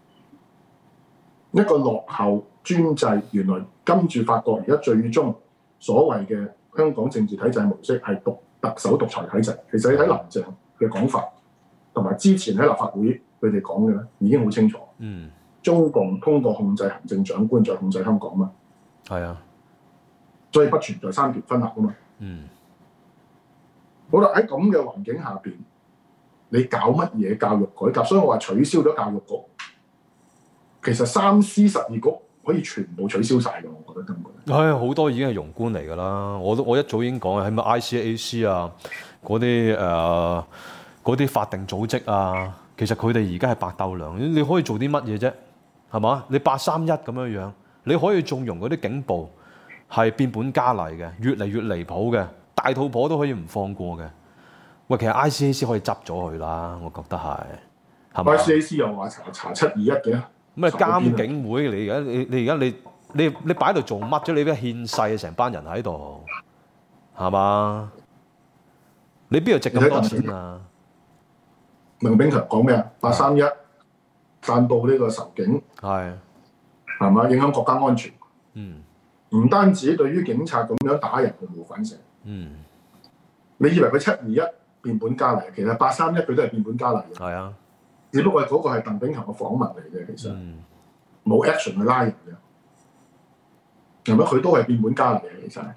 一個落後專制，原來跟住發覺而家最終所謂嘅香港政治體制模式係獨特首獨裁體制。其實你睇林鄭嘅講法。同埋之前喺立法會佢哋講嘅咧，已經好清楚。嗯，中共通過控制行政長官再控制香港嘛。係啊，所以不存在三權分立啊嘛。嗯，好啦，喺咁嘅環境下邊，你搞乜嘢教育改革？所以我話取消咗教育局，其實三司十二局可以全部取消晒嘅，我覺得根本。係好多已經係庸官嚟㗎啦。我都我一早已經講啦，喺咪 I C A C 啊嗰啲誒。 嗰啲法定組織啊，其實佢哋而家係白鬥糧，你可以做啲乜嘢啫？係嘛？你八三一咁樣樣，你可以縱容嗰啲警暴係變本加厲嘅，越嚟越離譜嘅，大肚婆都可以唔放過嘅。喂，其實 I C A C 可以執咗佢啦，我覺得係，係嘛 ？I C A C 又話查查七二一嘅， 咁你監警會，你而家你你而家你你你擺喺度做乜啫？你而家獻世成班人喺度，係嘛？你邊度值咁多錢啊？ 明炳強講咩啊？八三一散佈呢個仇警， 係係嘛？影響國家安全。 嗯， 唔單止對於警察咁樣打人毫無反省。 嗯， 你以為佢七二一變本加厲，其實八三一佢都係變本加厲嘅。 係啊， 只不過嗰個係鄧炳強嘅訪問嚟嘅，其實冇 action 去拉人嘅，係咪？佢都係變本加厲嘅，其實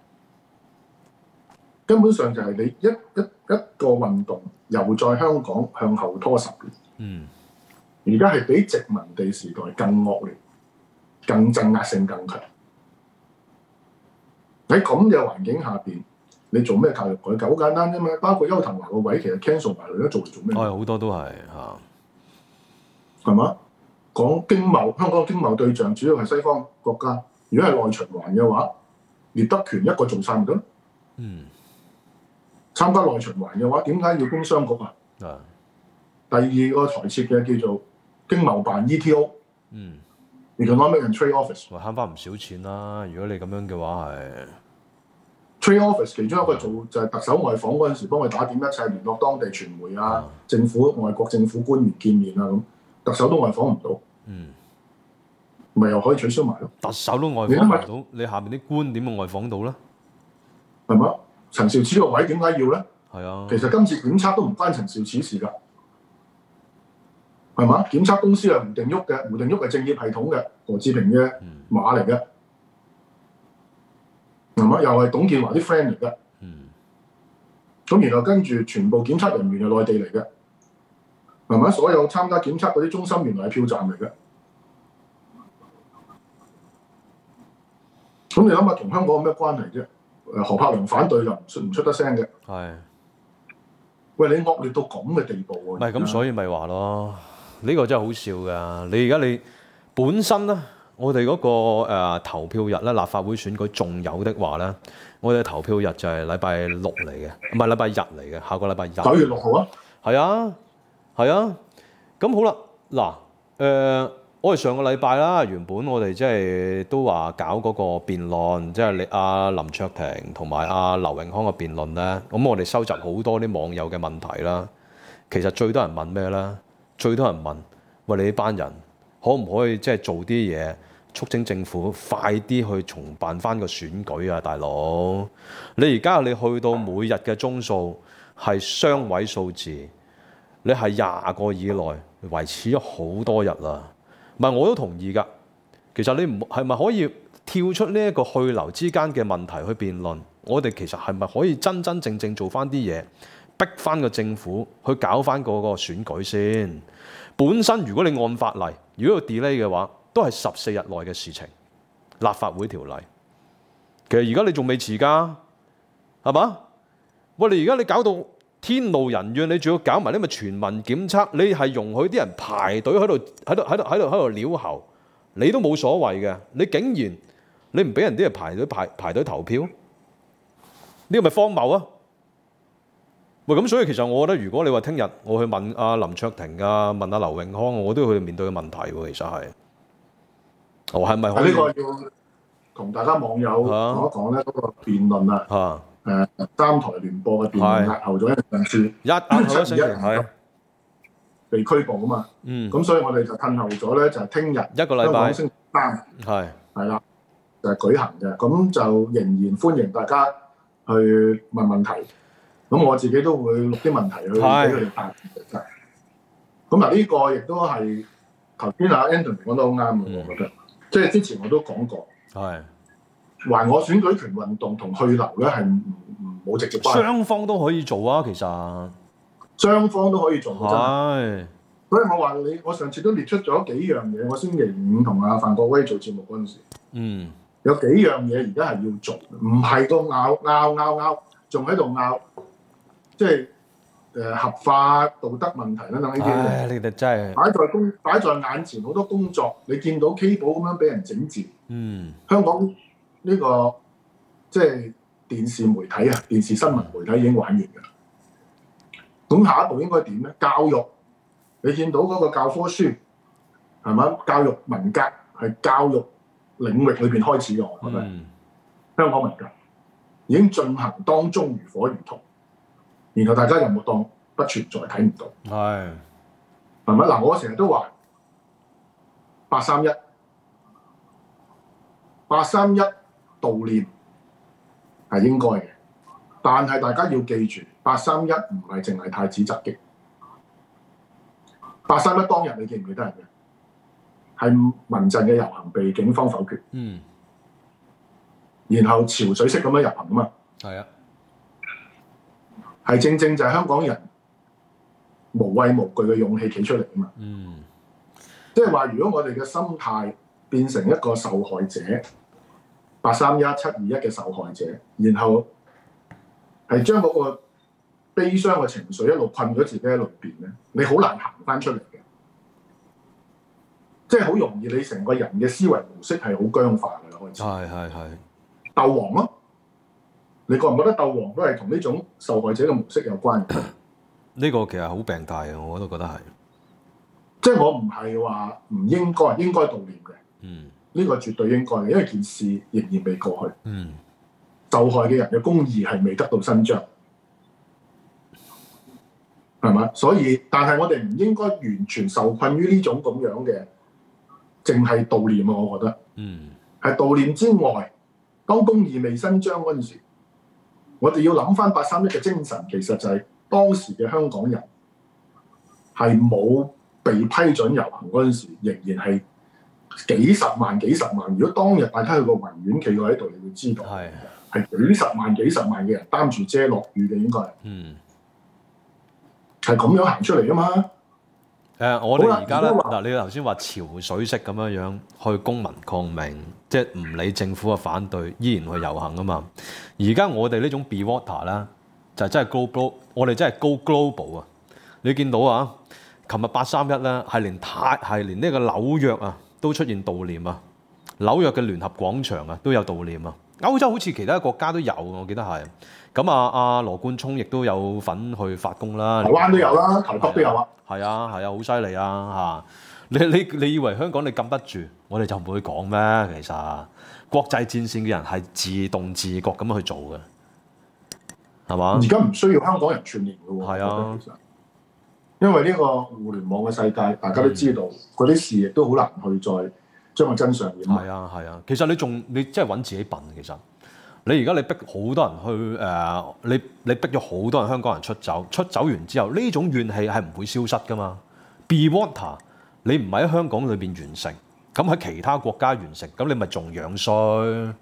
根本上就係你一一一個運動又在香港向後拖十年。 嗯， 而家係比殖民地時代更惡劣、更鎮壓性更強。喺咁嘅環境下邊，你做咩教育改革？好簡單啫嘛，包括邱騰華個位，其實 cancel 埋佢，都做嚟做咩？ 係好多都係嚇， 係嘛？講經貿，香港經貿對象主要係西方國家。如果係內循環嘅話，聶德權一個做晒唔得。 嗯， 參加內循環嘅話，點解要工商局啊？ 啊， 第二個台設嘅叫做經貿辦 E T O。 嗯。 Economic and Trade Office， 慳翻唔少錢啦！如果你咁樣嘅話係 Trade Office 其中一個做就係特首外訪嗰陣時，幫佢打點一切，聯絡當地傳媒啊、 啊政府、外國政府官員見面啊咁，特首都外訪唔到， 嗯， 咪又可以取消埋咯。 特首都外訪唔到，你下面啲官點會外訪到咧？ 係嘛？陳肇始個位點解要咧？ 係啊， 其實今次檢測都唔關陳肇始事㗎。係嘛？檢測公司係胡定旭嘅，胡定旭係政協系統嘅，何志平嘅馬嚟嘅，係嘛？又係董建華啲 friend 嚟嘅， 嗯， 咁然後跟住全部檢測人員係內地嚟嘅，係咪？所有參加檢測嗰啲中心原來係票站嚟嘅，咁你諗下同香港有咩關係啫？誒何柏良反對就唔出唔出得聲嘅， 係， 喂你惡劣到咁嘅地步喎， 唔係咁所以咪話咯。呢個真係好笑㗎！你而家你本身咧，我哋嗰、那個、呃、投票日咧，立法會選舉仲有的話咧，我哋投票日就係禮拜六嚟嘅，唔係禮拜日嚟嘅，下個禮拜日。九月六號啊？ 係啊，係啊。咁好啦，嗱，誒、呃，我哋上個禮拜啦，原本我哋即係都話搞嗰個辯論，即係你阿林卓廷同埋阿劉永康嘅辯論咧。咁我哋收集好多啲網友嘅問題啦。其實最多人問咩咧？最多人問，喂，你呢班人可唔可以即係做啲嘢，促請政府快啲去重辦翻個選舉啊，大佬！你而家你去到每日嘅宗數係雙位數字，你係廿個以內維持咗好多日啦。唔係我都同意㗎。其實你唔係咪可以跳出呢一個去留之間嘅問題去辯論？我哋其實係咪可以真真正正做翻啲嘢？逼翻個政府去搞翻嗰個選舉先。本身如果你按法例，如果要 delay 嘅話，都係十四日內嘅事情。立法會條例，其實而家你仲未遲㗎，係嘛？喂，你而家你搞到天怒人怨，你仲要搞埋呢個全民檢測，你係容許啲人排隊喺度喺度喺度喺度喺度撩喉，你都冇所謂嘅。你竟然你唔俾人啲人排隊排排隊投票，呢個咪荒謬啊！喂，咁所以其實我覺得，如果你話聽日我去問阿林卓廷啊，問阿劉永康，我都要去面對嘅問題喎。其實係，我係咪可以？ 呢個要同大家網友講一講咧，嗰個辯論啊，誒、呃、三台聯播嘅辯論押後咗一陣先， 一押後咗星期係被拘捕啊嘛。 嗯， 咁所以我哋就褪後咗咧，就係聽日一個禮拜星期三係係啦，就係、是、舉行嘅。咁就仍然歡迎大家去問問題。咁我自己都會錄啲問題去俾佢哋答。咁嗱，呢個亦都係頭先阿 Anthony 講得好啱嘅，我覺得。即係之前我都講過，係還我選舉權運動同去留咧係唔唔冇直接關係。 雙方都可以做啊，其實雙方都可以做。 係。 所以我話你，我上次都列出咗幾樣嘢。我星期五同阿范國威做節目嗰陣時，嗯，有幾樣嘢而家係要做，唔係個拗拗拗拗，仲喺度拗。即係誒合法道德問題等等呢啲唉，你哋真係擺在公擺在眼前好多工作，你見到 K 寶咁樣俾人整治， 嗯， 香港呢、呢個即係電視媒體啊，電視新聞媒體已經玩完㗎啦。咁下一步應該點咧？教育，你見到嗰個教科書係咪？教育文革係教育領域裏邊開始嘅，我覺得、嗯、香港文革已經進行當中，如火如荼。然後大家又冇當不存在，睇唔到。係係咪？嗱，我成日都話八三一八三一悼念係應該嘅，但係大家要記住，八三一唔係淨係太子襲擊。八三一當日你記唔記得係咩？係民陣嘅遊行被警方否決。嗯。然後潮水式咁樣遊行啊嘛。係啊。係正正就係香港人無畏無懼嘅勇氣企出嚟啊嘛！嗯，即係話，如果我哋嘅心態變成一個受害者，八三一、七二一嘅受害者，然後係將嗰個悲傷嘅情緒一路困咗自己喺裏邊咧，你好難行翻出嚟嘅。即係好容易，你成個人嘅思維模式係好僵化嘅啦，開始。係係係。鬥王咯。你覺唔覺得鬥王都係同呢種受害者嘅模式有關嘅？呢個其實好病態嘅，我都覺得係。即係我唔係話唔應該，應該悼念嘅。嗯，呢個絕對應該嘅，因為件事仍然未過去。嗯，受害嘅人嘅公義係未得到伸張，係嘛？所以，但係我哋唔應該完全受困於呢種咁樣嘅，淨係悼念啊！我覺得，嗯，係悼念之外，當公義未伸張嗰陣時，我哋要諗翻八三一嘅精神，其實就係當時嘅香港人係冇被批准遊行嗰陣時，仍然係幾十萬、幾十萬。如果當日大家去個維園企過喺度，你會知道係係幾十萬、幾十萬嘅人擔住遮落雨嘅，應該係嗯係咁樣行出嚟㗎嘛。誒、呃，我哋而家咧嗱，你頭先話潮水式咁樣樣去公民抗命，即係唔理政府嘅反對，依然去遊行啊嘛。而家我哋呢種 Be Water 啦，就真係 global，我哋真係 go global 啊！你見到啊，琴日八三一咧，係連太係連呢個紐約啊都出現悼念啊，紐約嘅聯合廣場啊都有悼念啊。歐洲好似其他國家都有，我記得係。咁啊，阿羅冠聰亦都有份去發功啦。台灣都有啦，台北都有啊。係啊，係啊，好犀利啊！嚇，你你你以為香港你禁得住，我哋就唔會講咩？其實國際戰線嘅人係自動自覺咁樣去做嘅，係嘛？而家唔需要香港人串聯嘅喎。係啊，其實因為呢個互聯網嘅世界，大家都知道嗰啲、嗯、事亦都好難去再將個真相掩埋。係啊，係啊，其實你仲你真係揾自己笨，其實。你而家你逼好多人去誒、呃，你你逼咗好多人香港人出走，出走完之後，呢種怨氣係唔會消失噶嘛。Be Water，你唔係喺香港裏邊完成，咁喺其他國家完成，咁你咪仲樣衰？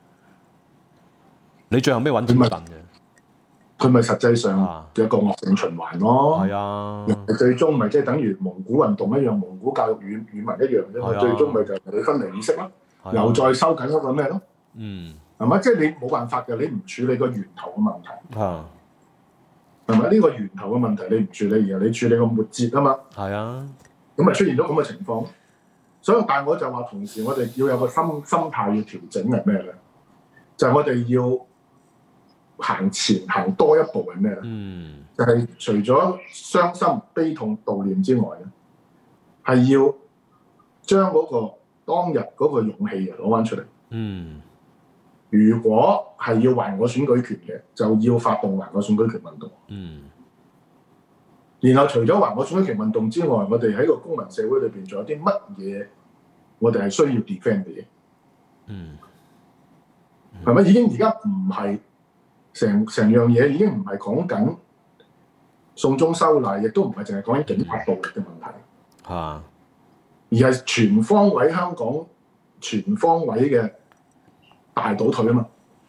你最後尾揾自己笨嘅，佢咪實際上有一個惡性循環咯。係啊，最終咪即係等於蒙古運動一樣，蒙古教育語語文一樣啫嘛。最終咪就係你分離意識咯，又再收緊一個咩咯？嗯。係咪？即係你冇辦法嘅，你唔處理個源頭嘅問題。啊，係咪？呢個源頭嘅問題你唔處理，然後你處理個末節啊嘛。係啊，咁咪出現咗咁嘅情況。所以，但係我就話，同時我哋要有個心心態要調整係咩咧？就係、是、我哋要行前行多一步係咩咧？嗯，就係除咗傷心、悲痛、悼念之外咧，係要將嗰個當日嗰個勇氣攞翻出嚟。嗯。如果係要還我選舉權嘅，就要發動還我選舉權運動。嗯。然後除咗還我選舉權運動之外，我哋喺個公民社會裏邊仲有啲乜嘢，我哋係需要 defend 嘅嘢。嗯。係咪已經而家唔係成成樣嘢已經唔係講緊送中修例，亦都唔係淨係講緊警察暴力嘅問題。嚇、啊。而係全方位香港全方位嘅。大倒退啊嘛，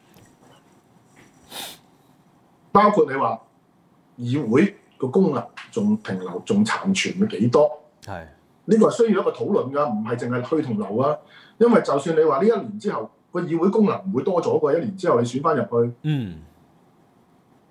包括你話議會個功能仲停留仲殘存嘅幾多？係呢個係需要一個討論㗎，唔係淨係推同留啊。因為就算你話呢一年之後個議會功能唔會多咗嘅，一年之後你選翻入去，嗯，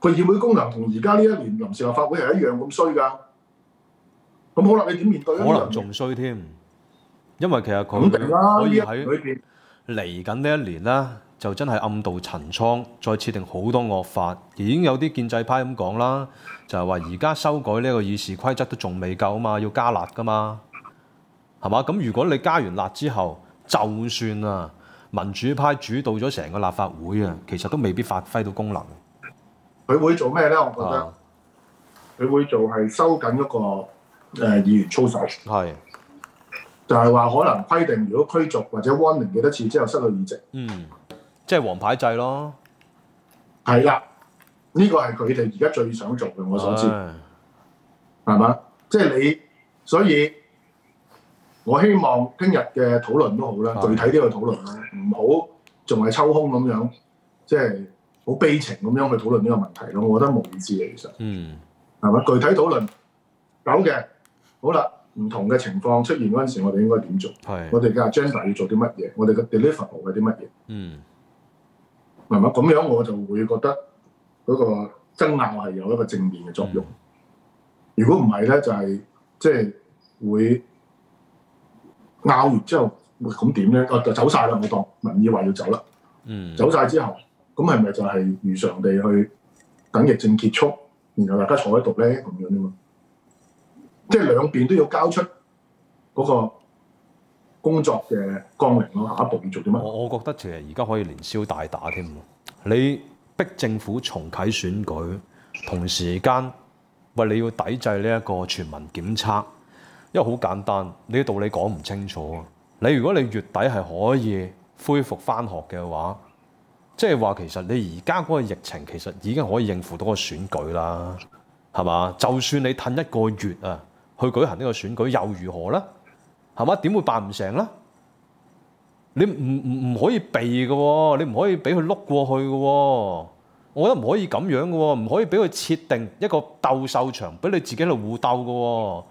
個議會功能同而家呢一年臨時立法會係一樣咁衰㗎。咁好啦，你點面對？ 可能仲衰添，因為其實佢可以喺嚟緊呢一年咧，就真係暗度陳倉，再設定好多惡法。已經有啲建制派咁講啦，就係話而家修改呢個議事規則都仲未夠啊嘛，要加辣㗎嘛，係嘛？咁如果你加完辣之後，就算啊民主派主導咗成個立法會啊，其實都未必發揮到功能。 佢會做咩咧？我覺得佢、啊、會做係收緊嗰、嗰個。誒、呃、議員操守係，就係話可能規定，如果驅逐或者 warning 幾多次之後失去議席， 嗯，即係黃牌制咯， 係啦，呢、呢個係佢哋而家最想做嘅，我所知，係嘛？即係你，所以我希望聽日嘅討論都好啦，具體啲嘅討論啦，唔好仲係抽空咁樣，即係好悲情咁樣去討論呢個問題咯。我覺得冇意思嘅，其實，嗯，係嘛？具體討論有嘅。好啦，唔同嘅情況出現嗰陣時，我哋應該點做？係我哋嘅 agenda 要做啲乜嘢？我哋嘅 deliverable 係啲乜嘢？嗯，係嘛？咁樣我就會覺得嗰個爭拗係有一個正面嘅作用。嗯、如果唔係咧，就係即係會拗完之後，咁點咧？我就走晒啦，我當民意話要走啦。嗯，走晒之後，咁係咪就係如常地去等疫症結束，然後大家坐喺度咧咁樣啫嘛？即係兩邊都要交出嗰個工作嘅綱領咯，下一步要做啲乜？ 我我覺得其實而家可以連消帶打添。你逼政府重啟選舉，同時間喂你要抵制呢一個全民檢測，因為好簡單，你嘅道理講唔清楚。你如果你月底係可以恢復返學嘅話，即係話其實你而家嗰個疫情其實已經可以應付到個選舉啦，係嘛？就算你褪一個月啊，去舉行呢個選舉又如何咧？係嘛？點會辦唔成咧？你唔唔唔可以避嘅喎，你唔可以俾佢碌過去嘅喎。我覺得唔可以咁樣嘅喎，唔可以俾佢設定一個鬥獸場，俾你自己喺度互鬥嘅喎。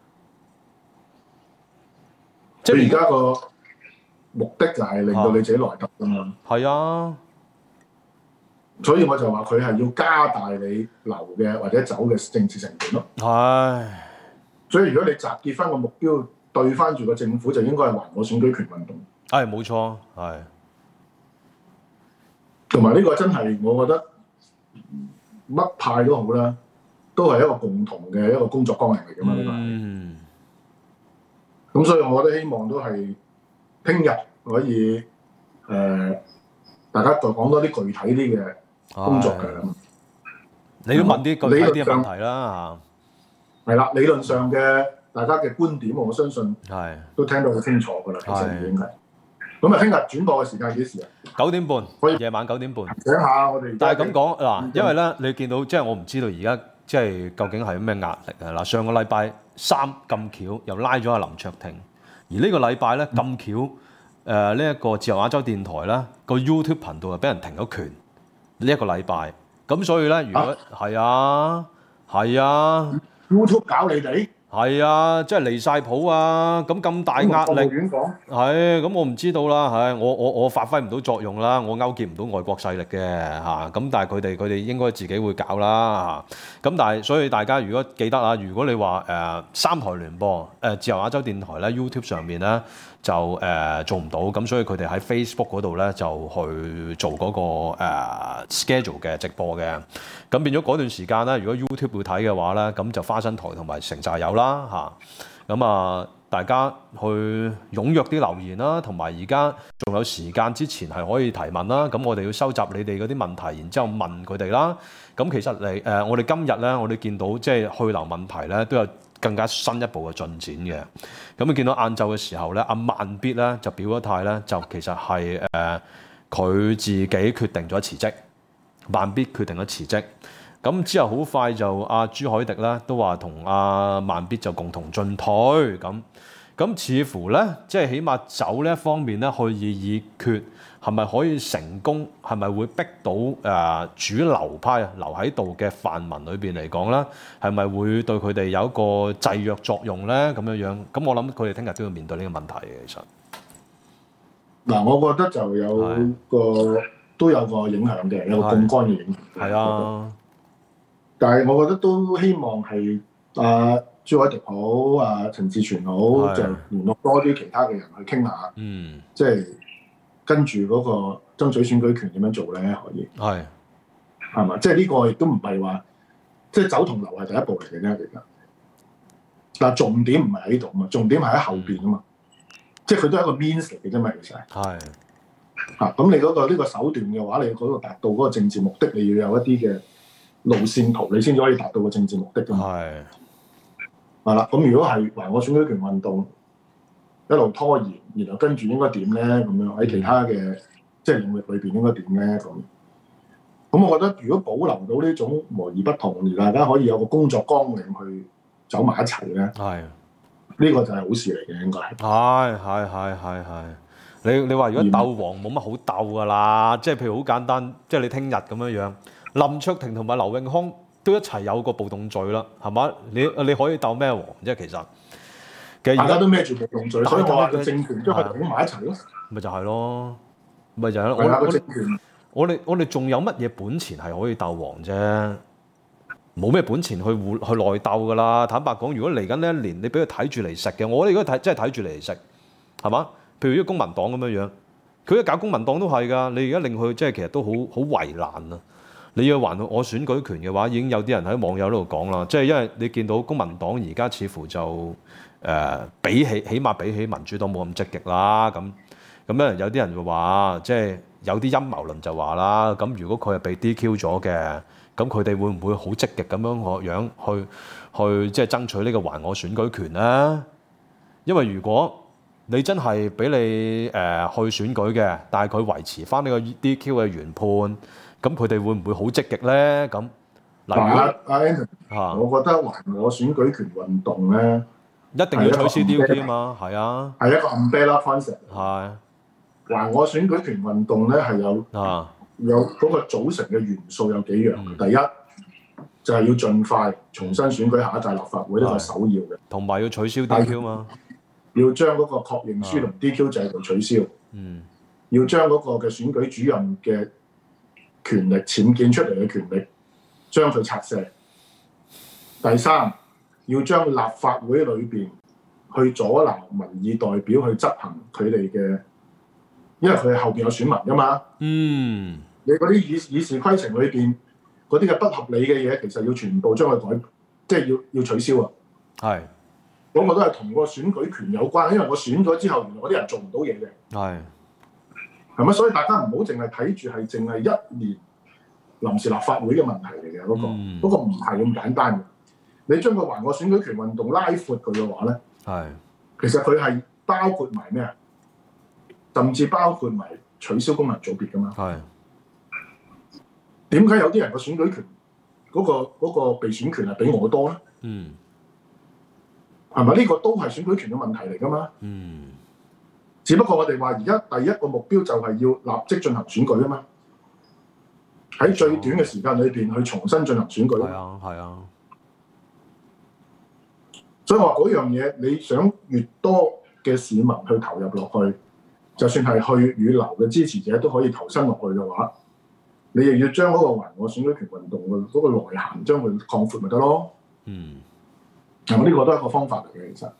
即係而家個目的就係令到你自己來得㗎嘛。 係啊， 所以我就話佢係要加大你留嘅或者走嘅政治成本咯。係。所以如果你集結翻個目標對翻住個政府，就應該係還我選舉權運動。 係冇錯，係。 同埋呢個真係我覺得乜派都好啦，都係一個共同嘅一個工作綱領嚟㗎嘛。呢個係。咁所以我覺得希望都係聽日可以誒、呃，大家再講多啲具體啲嘅工作嘅。 你要問啲具體啲嘅問題啦。 係啦，理論上嘅大家嘅觀點，我相信係都聽到好清楚㗎啦。其實已經係。咁啊，聽日轉播嘅時間幾時啊？ 九點半，夜晚九點半。 醒下我哋。 但係咁講嗱，因為咧，你見到即係我唔知道而家即係究竟係咩壓力啊？嗱，上個禮拜三咁巧又拉咗阿林卓廷，而呢個禮拜咧咁巧，誒呢一個自由亞洲電台咧個 YouTube 頻道又俾人停咗權呢一個禮拜，咁所以咧，如果係啊，係啊。 YouTube 搞你哋係啊，即係離晒譜啊！咁咁大壓力，係咁我唔知道啦，係我我我發揮唔到作用啦，我勾結唔到外國勢力嘅嚇，咁但係佢哋佢哋應該自己會搞啦嚇，咁但係所以大家如果記得啊，如果你話誒、呃、三台聯播誒、呃、自由亞洲電台咧 YouTube 上面咧就誒、呃、做唔到，咁所以佢哋喺 Facebook 嗰度咧就去做嗰、那個、呃、schedule 嘅直播嘅，咁變咗嗰段時間咧，如果 YouTube 會睇嘅話咧，咁就花生台同埋城寨有啦。嚇，咁啊，大家去踴躍啲留言啦，同埋而家仲有時間之前係可以提問啦。咁我哋要收集你哋嗰啲問題，然之後問佢哋啦。咁其實嚟誒、呃，我哋今日咧，我哋見到即係去留問題咧，都有更加新一步嘅進展嘅。咁你見到晏晝嘅時候咧，阿慢必咧就表咗態咧，就其實係誒佢自己決定咗辭職，慢必決定咗辭職。咁之後好快就阿朱凱廸咧都話同阿慢必就共同進退咁，咁似乎咧即係起碼走呢一方面咧去以議決係咪可以成功，係咪會逼到誒、呃、主流派留喺度嘅泛民裏邊嚟講咧，係咪會對佢哋有一個制約作用咧咁樣樣？咁我諗佢哋聽日都要面對呢個問題嘅，其實。 嗱，我覺得就有個都有個影響嘅，有個槓桿嘅影響。 係啊。 但係我覺得都希望係啊朱凱廸好啊陳志全好，就聯絡多啲其他嘅人去傾下， 嗯， 即係跟住嗰個爭取選舉權點樣做咧？可以係係嘛？即係呢個亦都唔係話即係走同流係第一步嚟嘅啫，其實嗱重點唔係喺度嘛，重點係喺後邊啊嘛，即係佢都係一個 means 嚟嘅啫嘛，其實係嚇咁你嗰個呢個手段嘅話，你嗰個達到嗰個政治目的，你要有一啲嘅路線圖，你先至可以達到個政治目的㗎嘛。係係啦，咁如果係還我選舉權運動一路拖延，然後跟住應該點咧？咁樣喺其他嘅即係領域裏邊應該點咧？咁咁，我覺得如果保留到呢種和而不同，而大家可以有個工作綱領去走埋一齊咧，係呢個就係好事嚟嘅，應該係。係係係係係。你你話如果鬥王冇乜好鬥㗎啦，即係譬如好簡單，即係你聽日咁樣樣，林卓廷同埋劉頴匡都一齊有個暴動罪啦，係嘛？你你可以鬥咩王啫？其實其實大家都孭住暴動罪，所以我話個政權將佢綁埋一齊咯。咪就係咯，咪就係咯。我我我哋我哋仲有乜嘢本錢係可以鬥王啫？冇咩本錢去互去內鬥㗎啦。坦白講，如果嚟緊呢一年你俾佢睇住嚟食嘅，我哋如果睇真係睇住嚟食，係嘛？譬如呢個公民黨咁樣樣，佢一搞公民黨都係㗎。你而家令佢即係其實都好好為難啊！你要還我選舉權嘅話，已經有啲人喺網友度講啦，即係因為你見到公民黨而家似乎就誒、呃、比起起碼比起民主黨冇咁積極啦。咁咁咧有啲人就話，即係有啲陰謀論就話啦，咁如果佢係被 D Q 咗嘅，咁佢哋會唔會好積極咁樣個樣去去即係爭取呢個還我選舉權咧？因為如果你真係俾你誒、呃、去選舉嘅，但係佢維持翻呢個 D Q 嘅原判，咁佢哋會唔會好積極咧？咁嗱，阿阿 Anthony 嚇，我覺得還我選舉權運動咧，一定要取消 D Q 啊嘛，係啊，係一個 umbrella concept。係還我選舉權運動咧係有啊有嗰個組成嘅元素有幾樣，嗯、第一就係、是、要盡快重新選舉下一屆立法會，呢個係首要嘅，同埋要取消 D Q 嘛。要將嗰個確認書同 D Q 制度取消，嗯，要將嗰個嘅選舉主任嘅權力僭建出嚟嘅權力，將佢拆卸。第三，要將立法會裏邊去阻撓民意代表去執行佢哋嘅，因為佢係後邊有選民噶嘛，嗯，你嗰啲議議事規程裏邊嗰啲嘅不合理嘅嘢，其實要全部將佢改，即係要要取消啊，係。嗰個都係同個選舉權有關，因為我選咗之後，原來嗰啲人做唔到嘢嘅。係，係咪？所以大家唔好淨係睇住係淨係一年臨時立法會嘅問題嚟嘅嗰個，嗯、嗰個唔係咁簡單嘅。你將個還我選舉權運動拉闊佢嘅話咧，係，其實佢係包括埋咩啊？甚至包括埋取消功能組別噶嘛。係。點解有啲人個選舉權嗰、嗰個嗰、嗰個被選權係比我多咧？嗯。係咪呢個都係選舉權嘅問題嚟㗎嘛？嗯，只不過我哋話而家第一個目標就係要立即進行選舉啊嘛，喺最短嘅時間裏邊去重新進行選舉。係啊，係啊。所以話嗰樣嘢，你想越多嘅市民去投入落去，就算係去與留嘅支持者都可以投身落去嘅話，你又要將嗰個還我選舉權運動嘅嗰個內涵將佢擴闊咪得咯？嗯。咁呢個都係一個方法嚟嘅，其實。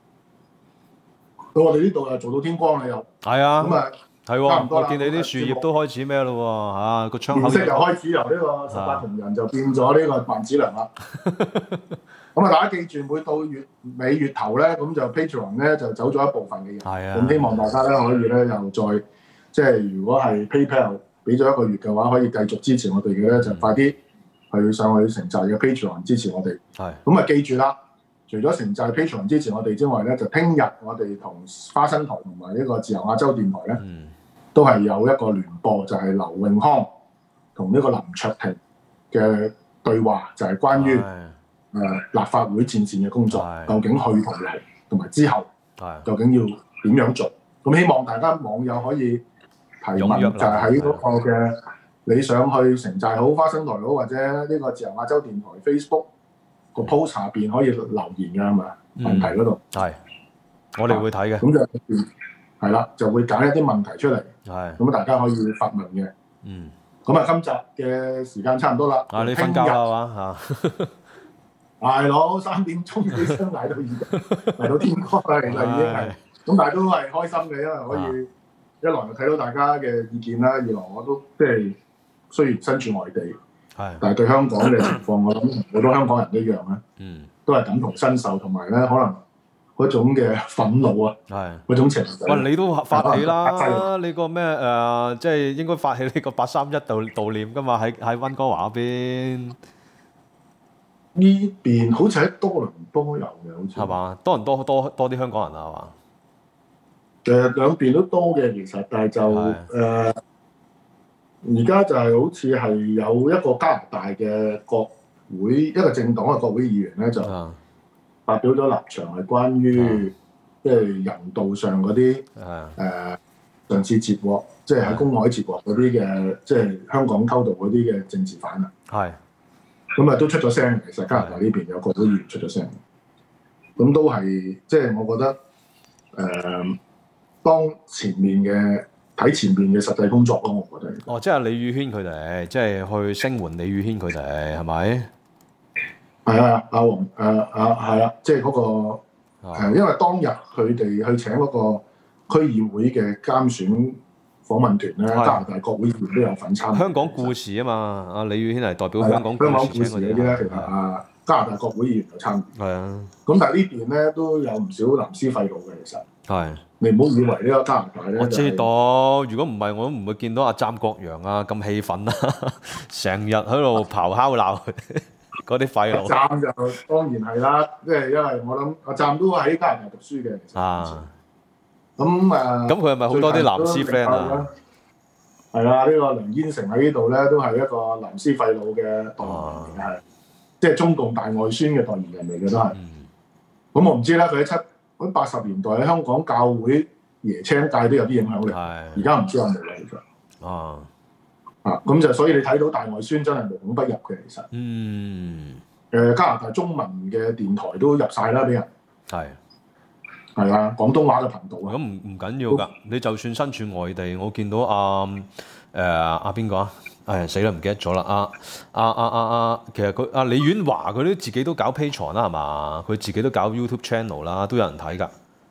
到我哋呢度又做到天光啦，又。係啊。咁啊，係喎。我見你啲樹葉都開始咩咯喎？嚇，個窗口。顏色又開始由呢個十八銅人就變咗呢個萬梓良啦。咁啊，大家記住，每到月尾月頭咧，咁就 Patreon 咧就走咗一部分嘅人。係啊。咁希望大家咧可以咧又再即係如果係 PayPal 俾咗一個月嘅話，可以繼續支持我哋嘅咧，就快啲去上去城寨嘅 Patreon 支持我哋。係。咁啊，記住啦。除咗城寨 Patreon 支持我哋之外咧，就聽日我哋同花生台同埋呢個自由亞洲電台咧，嗯、都係有一個聯播，就係、是、劉頴匡同呢個林卓廷嘅對話，就係、是、關於誒、呃、立法會戰線嘅工作，究竟去同嚟同埋之後，究竟要點樣做？咁希望大家網友可以提問，就係喺嗰個嘅你想去城寨好、花生台好，或者呢個自由亞洲電台 Facebook。個 post 下邊可以留言㗎嘛？嗯、問題嗰度係，我哋會睇嘅。咁、啊、就係啦，就會揀一啲問題出嚟。係，咁大家可以發問嘅。嗯， 咁啊，今集嘅時間差唔多啦。 啊，你瞓覺啦嘛嚇？ 捱佬三點鐘起身捱到而家，捱到天光啦，其實已經係。咁但係都係開心嘅，因為可以一來就睇到大家嘅意見啦，二來我都即係雖然身處外地，係，但係對香港嘅情況，我諗好多香港人一樣咧，嗯，都係感同身受，同埋咧可能嗰種嘅憤怒啊，係嗰種情緒。喂， 你都發起啦，你個咩誒，即係應該發起呢個八三一悼悼念㗎嘛？喺喺溫哥華嗰邊。 呢邊好似喺多倫多有嘅，好似係嘛？多倫多多多啲香港人啊，係嘛？ 誒、呃、兩邊都多嘅，其實，但係就誒而家就係好似係有一個加拿大嘅國會一個政黨嘅國會議員咧，就發表咗立場係關於即係人道上嗰啲誒上次截獲，即係喺公海截獲嗰啲嘅，即係香港偷渡嗰啲嘅政治犯啊。係。咁啊都出咗聲，其實加拿大呢邊有個會議員出咗聲，咁都係即係我覺得誒、呃，當前面嘅睇前面嘅實際工作咯，我覺得。哦， 即係李宇軒佢哋，即係去聲援李宇軒佢哋，係咪？ 係啊，阿黃誒啊係啊，即係嗰個、呃、因為當日佢哋去請嗰個區議會嘅監選訪問團咧，加拿大國會議員都有份參與。香港故事啊嘛，阿李宇軒係代表香港故事請嗰啲咧，其實啊加拿大國會議員有參與。係啊，咁但係呢邊咧都有唔少藍絲廢老嘅，其實係。你唔好以為呢個加拿大咧，我知道，如果唔係我都唔會見到阿湛國陽啊咁氣憤啦，成日喺度咆哮鬧嗰啲廢老。湛就當然係啦，即係因為我諗阿湛都喺加拿大讀書嘅，其實。啊。咁誒，咁佢係咪好多啲藍絲 friend 啊？係啊，呢個梁燕成喺呢度咧，都係一個藍絲廢老嘅代言人嚟嘅，係即係中共大外宣嘅代言人嚟嘅都係。咁、嗯、我唔知啦，佢喺七喺八十年代喺香港教會椰青界都有啲影響力，而家唔知有冇啦，其實。哦。啊，咁就所以你睇到大外宣真係無孔不入嘅，其實。嗯。誒，加拿大中文嘅電台都入晒啦，俾人。係。係啊，廣東話嘅頻道啊。咁唔唔緊要㗎，你就算身處外地，我見到阿誒阿邊個啊？誒死啦，唔記得咗啦！阿阿阿阿阿，其實佢阿李婉華佢都自己都搞 Patreon 啦，係嘛？佢自己都搞 YouTube channel 啦，都有人睇㗎。誒、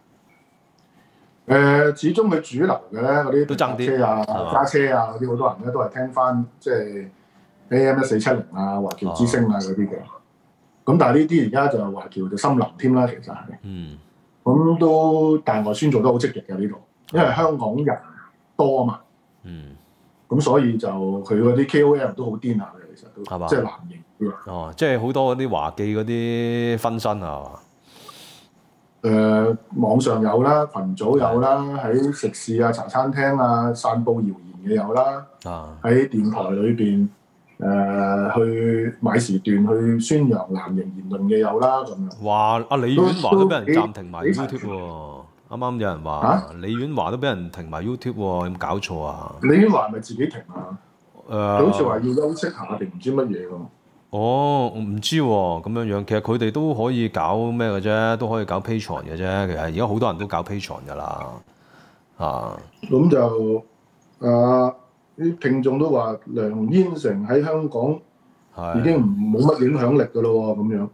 呃，始終佢主流嘅咧，嗰啲都揸車啊、揸車啊嗰啲，好多人咧都係聽翻即係 A M 一四七零啊、華僑之聲啊嗰啲嘅。咁但係呢啲而家就華僑就深藍添啦，其實係。嗯。咁都大外宣做得好積極嘅呢度，因為香港人多啊嘛。嗯。咁所以就佢嗰啲 K O L 都好癲下嘅，其實都係嘛，即係藍營啲。哦，即係好多嗰啲華記嗰啲分身啊嘛。誒、呃，網上有啦，群組有啦，喺食肆啊、茶餐廳啊，散佈謠言嘅有啦。啊。喺電台裏邊誒去買時段去宣揚藍營言論嘅有啦，咁樣。哇！阿李婉華都俾人暫停埋 YouTube 喎。啱啱有人話、啊，李婉華都俾人停埋 YouTube 喎，有冇搞錯啊？李婉華係咪自己停啊？誒、呃，好似話要休息下定唔知乜嘢㗎？哦，我唔知喎，咁樣樣，其實佢哋都可以搞咩嘅啫，都可以搞 Patreon 嘅啫。其實而家好多人都搞 Patreon 㗎啦，啊，咁就啊啲聽眾都話梁燕成喺香港已經冇乜影響力㗎咯喎，咁樣。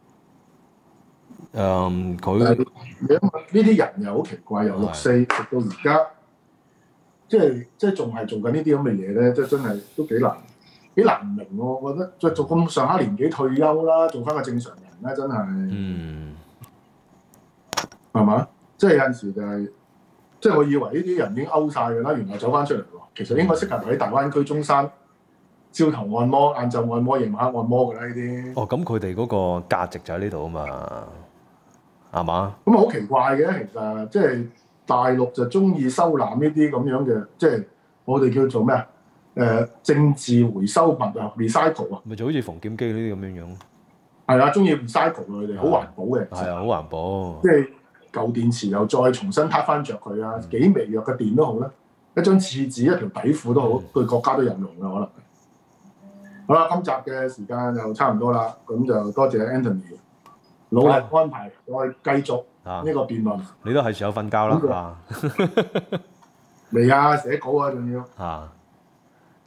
誒佢你諗下呢啲人又好奇怪，由六四直到而家，即係即係仲係做緊呢啲咁嘅嘢咧，即係真係都幾難幾難明喎。我覺得再做咁上下年紀退休啦，做翻個正常人咧，真係，嗯，係嘛？即係有陣時就係、是，即係我以為呢啲人已經 out 晒㗎啦，原來走翻出嚟喎。其實應該適合喺大灣區中山朝頭按摩、晏晝按摩、夜晚黑按摩㗎啦，呢啲。哦，咁佢哋嗰個價值就喺呢度啊嘛。係嘛？咁啊好奇怪嘅，其實即係大陸就中意收攬呢啲咁樣嘅，即係我哋叫做咩啊？誒、呃、政治回收物啊 ，recycle 啊，咪就好似馮檢基呢啲咁樣樣。係啊，中意 recycle 佢哋，好環保嘅。係啊，好環保。即係舊電池又再重新撻翻着佢啊，幾、嗯、微弱嘅電都好啦，一張廁紙、一條底褲都好，嗯、對國家都有用嘅可能。好啦，今集嘅時間就差唔多啦，咁就多謝 Anthony。努力安排，再繼續呢個辯論。你都係時候瞓覺啦，係嘛？未啊，寫稿啊，仲要。啊，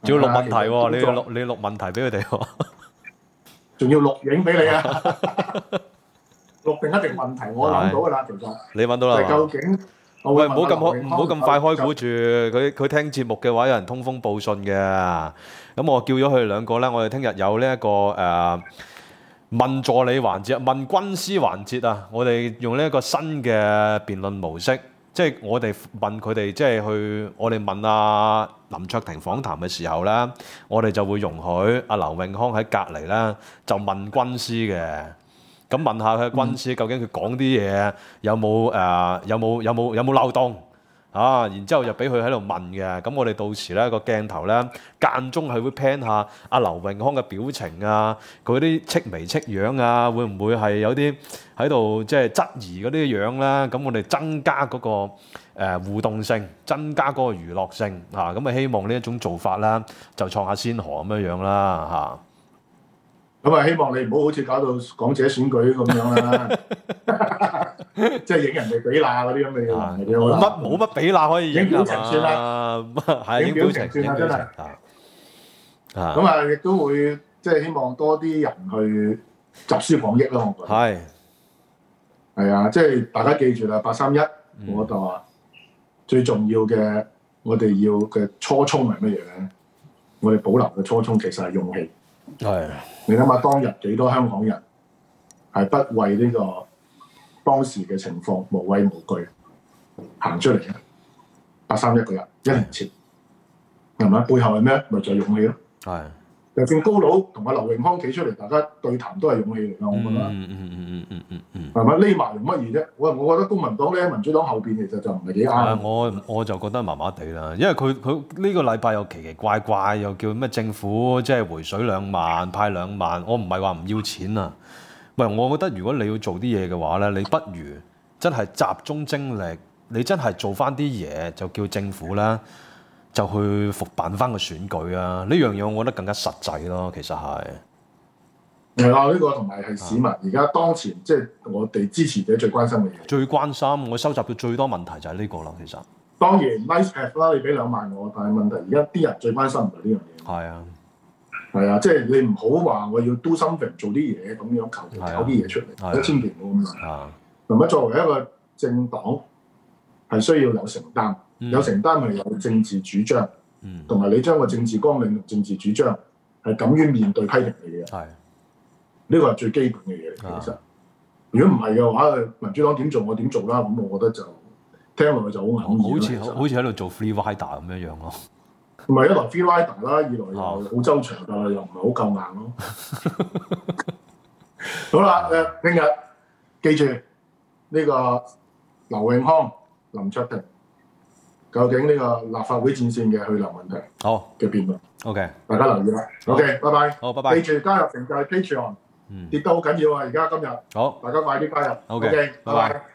仲要錄問題喎，你要錄你錄問題俾佢哋喎， 仲要錄影俾你啊！錄定一定問題，我諗到㗎啦，其實你揾到啦， 究竟喂，唔好咁開，唔好咁快開估住。佢佢聽節目嘅話，有人通風報信嘅。咁我叫咗佢哋兩個咧，我哋聽日有呢一個誒問助理環節，問軍師環節啊。我哋用呢一個新嘅辯論模式，即係我哋問佢哋，即係去我哋問阿林卓廷訪談嘅時候咧，我哋就會容許阿劉永康喺隔離咧就問軍師嘅。咁問下佢軍師究竟佢講啲嘢有冇誒有冇有冇有冇漏洞啊？然之後就俾佢喺度問嘅。咁我哋到時咧個鏡頭咧間中係會 pan 下阿劉永康嘅表情啊，佢啲戚眉戚樣啊，會唔會係有啲喺度即係質疑嗰啲樣咧？咁我哋增加嗰個誒互動性，增加嗰個娛樂性啊！咁啊希望呢一種做法啦，就創下先河咁樣樣啦嚇。 咁啊，希望你唔好好似搞到港姐選舉咁樣啦，即係影人哋比乸嗰啲咁嘅嘢， 冇乜冇乜比乸可以影表情算啦， 係影表情算啦，真係。 啊， 咁啊，亦都會即係希望多啲人去集思廣益咯，我覺得。係。係啊，即係大家記住啦，八三一，我就話最重要嘅，我哋要嘅初衷係乜嘢咧？我哋保留嘅初衷其實係勇氣。係。你諗下當日幾多香港人係不為呢個當時嘅情況無畏無懼行出嚟嘅？八三一嗰日一年前係咪？背後係咩？咪就係勇氣咯。係。就算高佬同阿劉永康企出嚟，大家對談都係勇氣嚟㗎，我覺得。嗯嗯嗯嗯嗯嗯嗯。係咪匿埋用乜嘢啫？我我覺得公民黨咧，民主黨後邊其實就唔係幾啱。 我我就覺得麻麻地啦，因為佢佢呢個禮拜又奇奇怪怪，又叫咩政府即係回水兩萬派兩萬，我唔係話唔要錢啊。喂，我覺得如果你要做啲嘢嘅話咧，你不如真係集中精力，你真係做翻啲嘢，就叫政府啦。就去復辦翻個選舉啊！呢樣嘢我覺得更加實際咯，其實係。 係啊，呢個同埋係市民而家當前即係我哋支持者最關心嘅嘢。 最關心，我收集到最多問題就係呢個啦，其實。 當然 nice have 啦，你俾兩萬我，但係問題而家啲人最關心唔係呢樣嘢。係啊，係啊，即係你唔好話我要 do something 做啲嘢咁樣求其搞啲嘢出嚟，一千祈唔好咁樣。啊，同埋作為一個政黨係需要有承擔。有承擔係有政治主張，同埋、嗯、你將個政治綱領同政治主張係敢於面對批評你嘅，係呢個係最基本嘅嘢嚟。其實，如果唔係嘅話，民主黨點做我點做啦。咁我覺得就聽落去就好硬耳。 好似好似喺度做 free rider 咁樣樣咯。 唔係一來 free rider 啦，二來又好周詳，但係又唔係好夠硬咯。好啦，誒，聽日記住呢、呢個劉永康、林卓廷。究竟呢個立法會戰線嘅去留問題，好嘅辯論 ，OK， 大家留意啦 ，OK，拜拜， 好，拜拜， 記住加入成就係 Patreon，跌得好緊要啊！而家今日， 好， 大家快啲加入 ，OK，拜拜。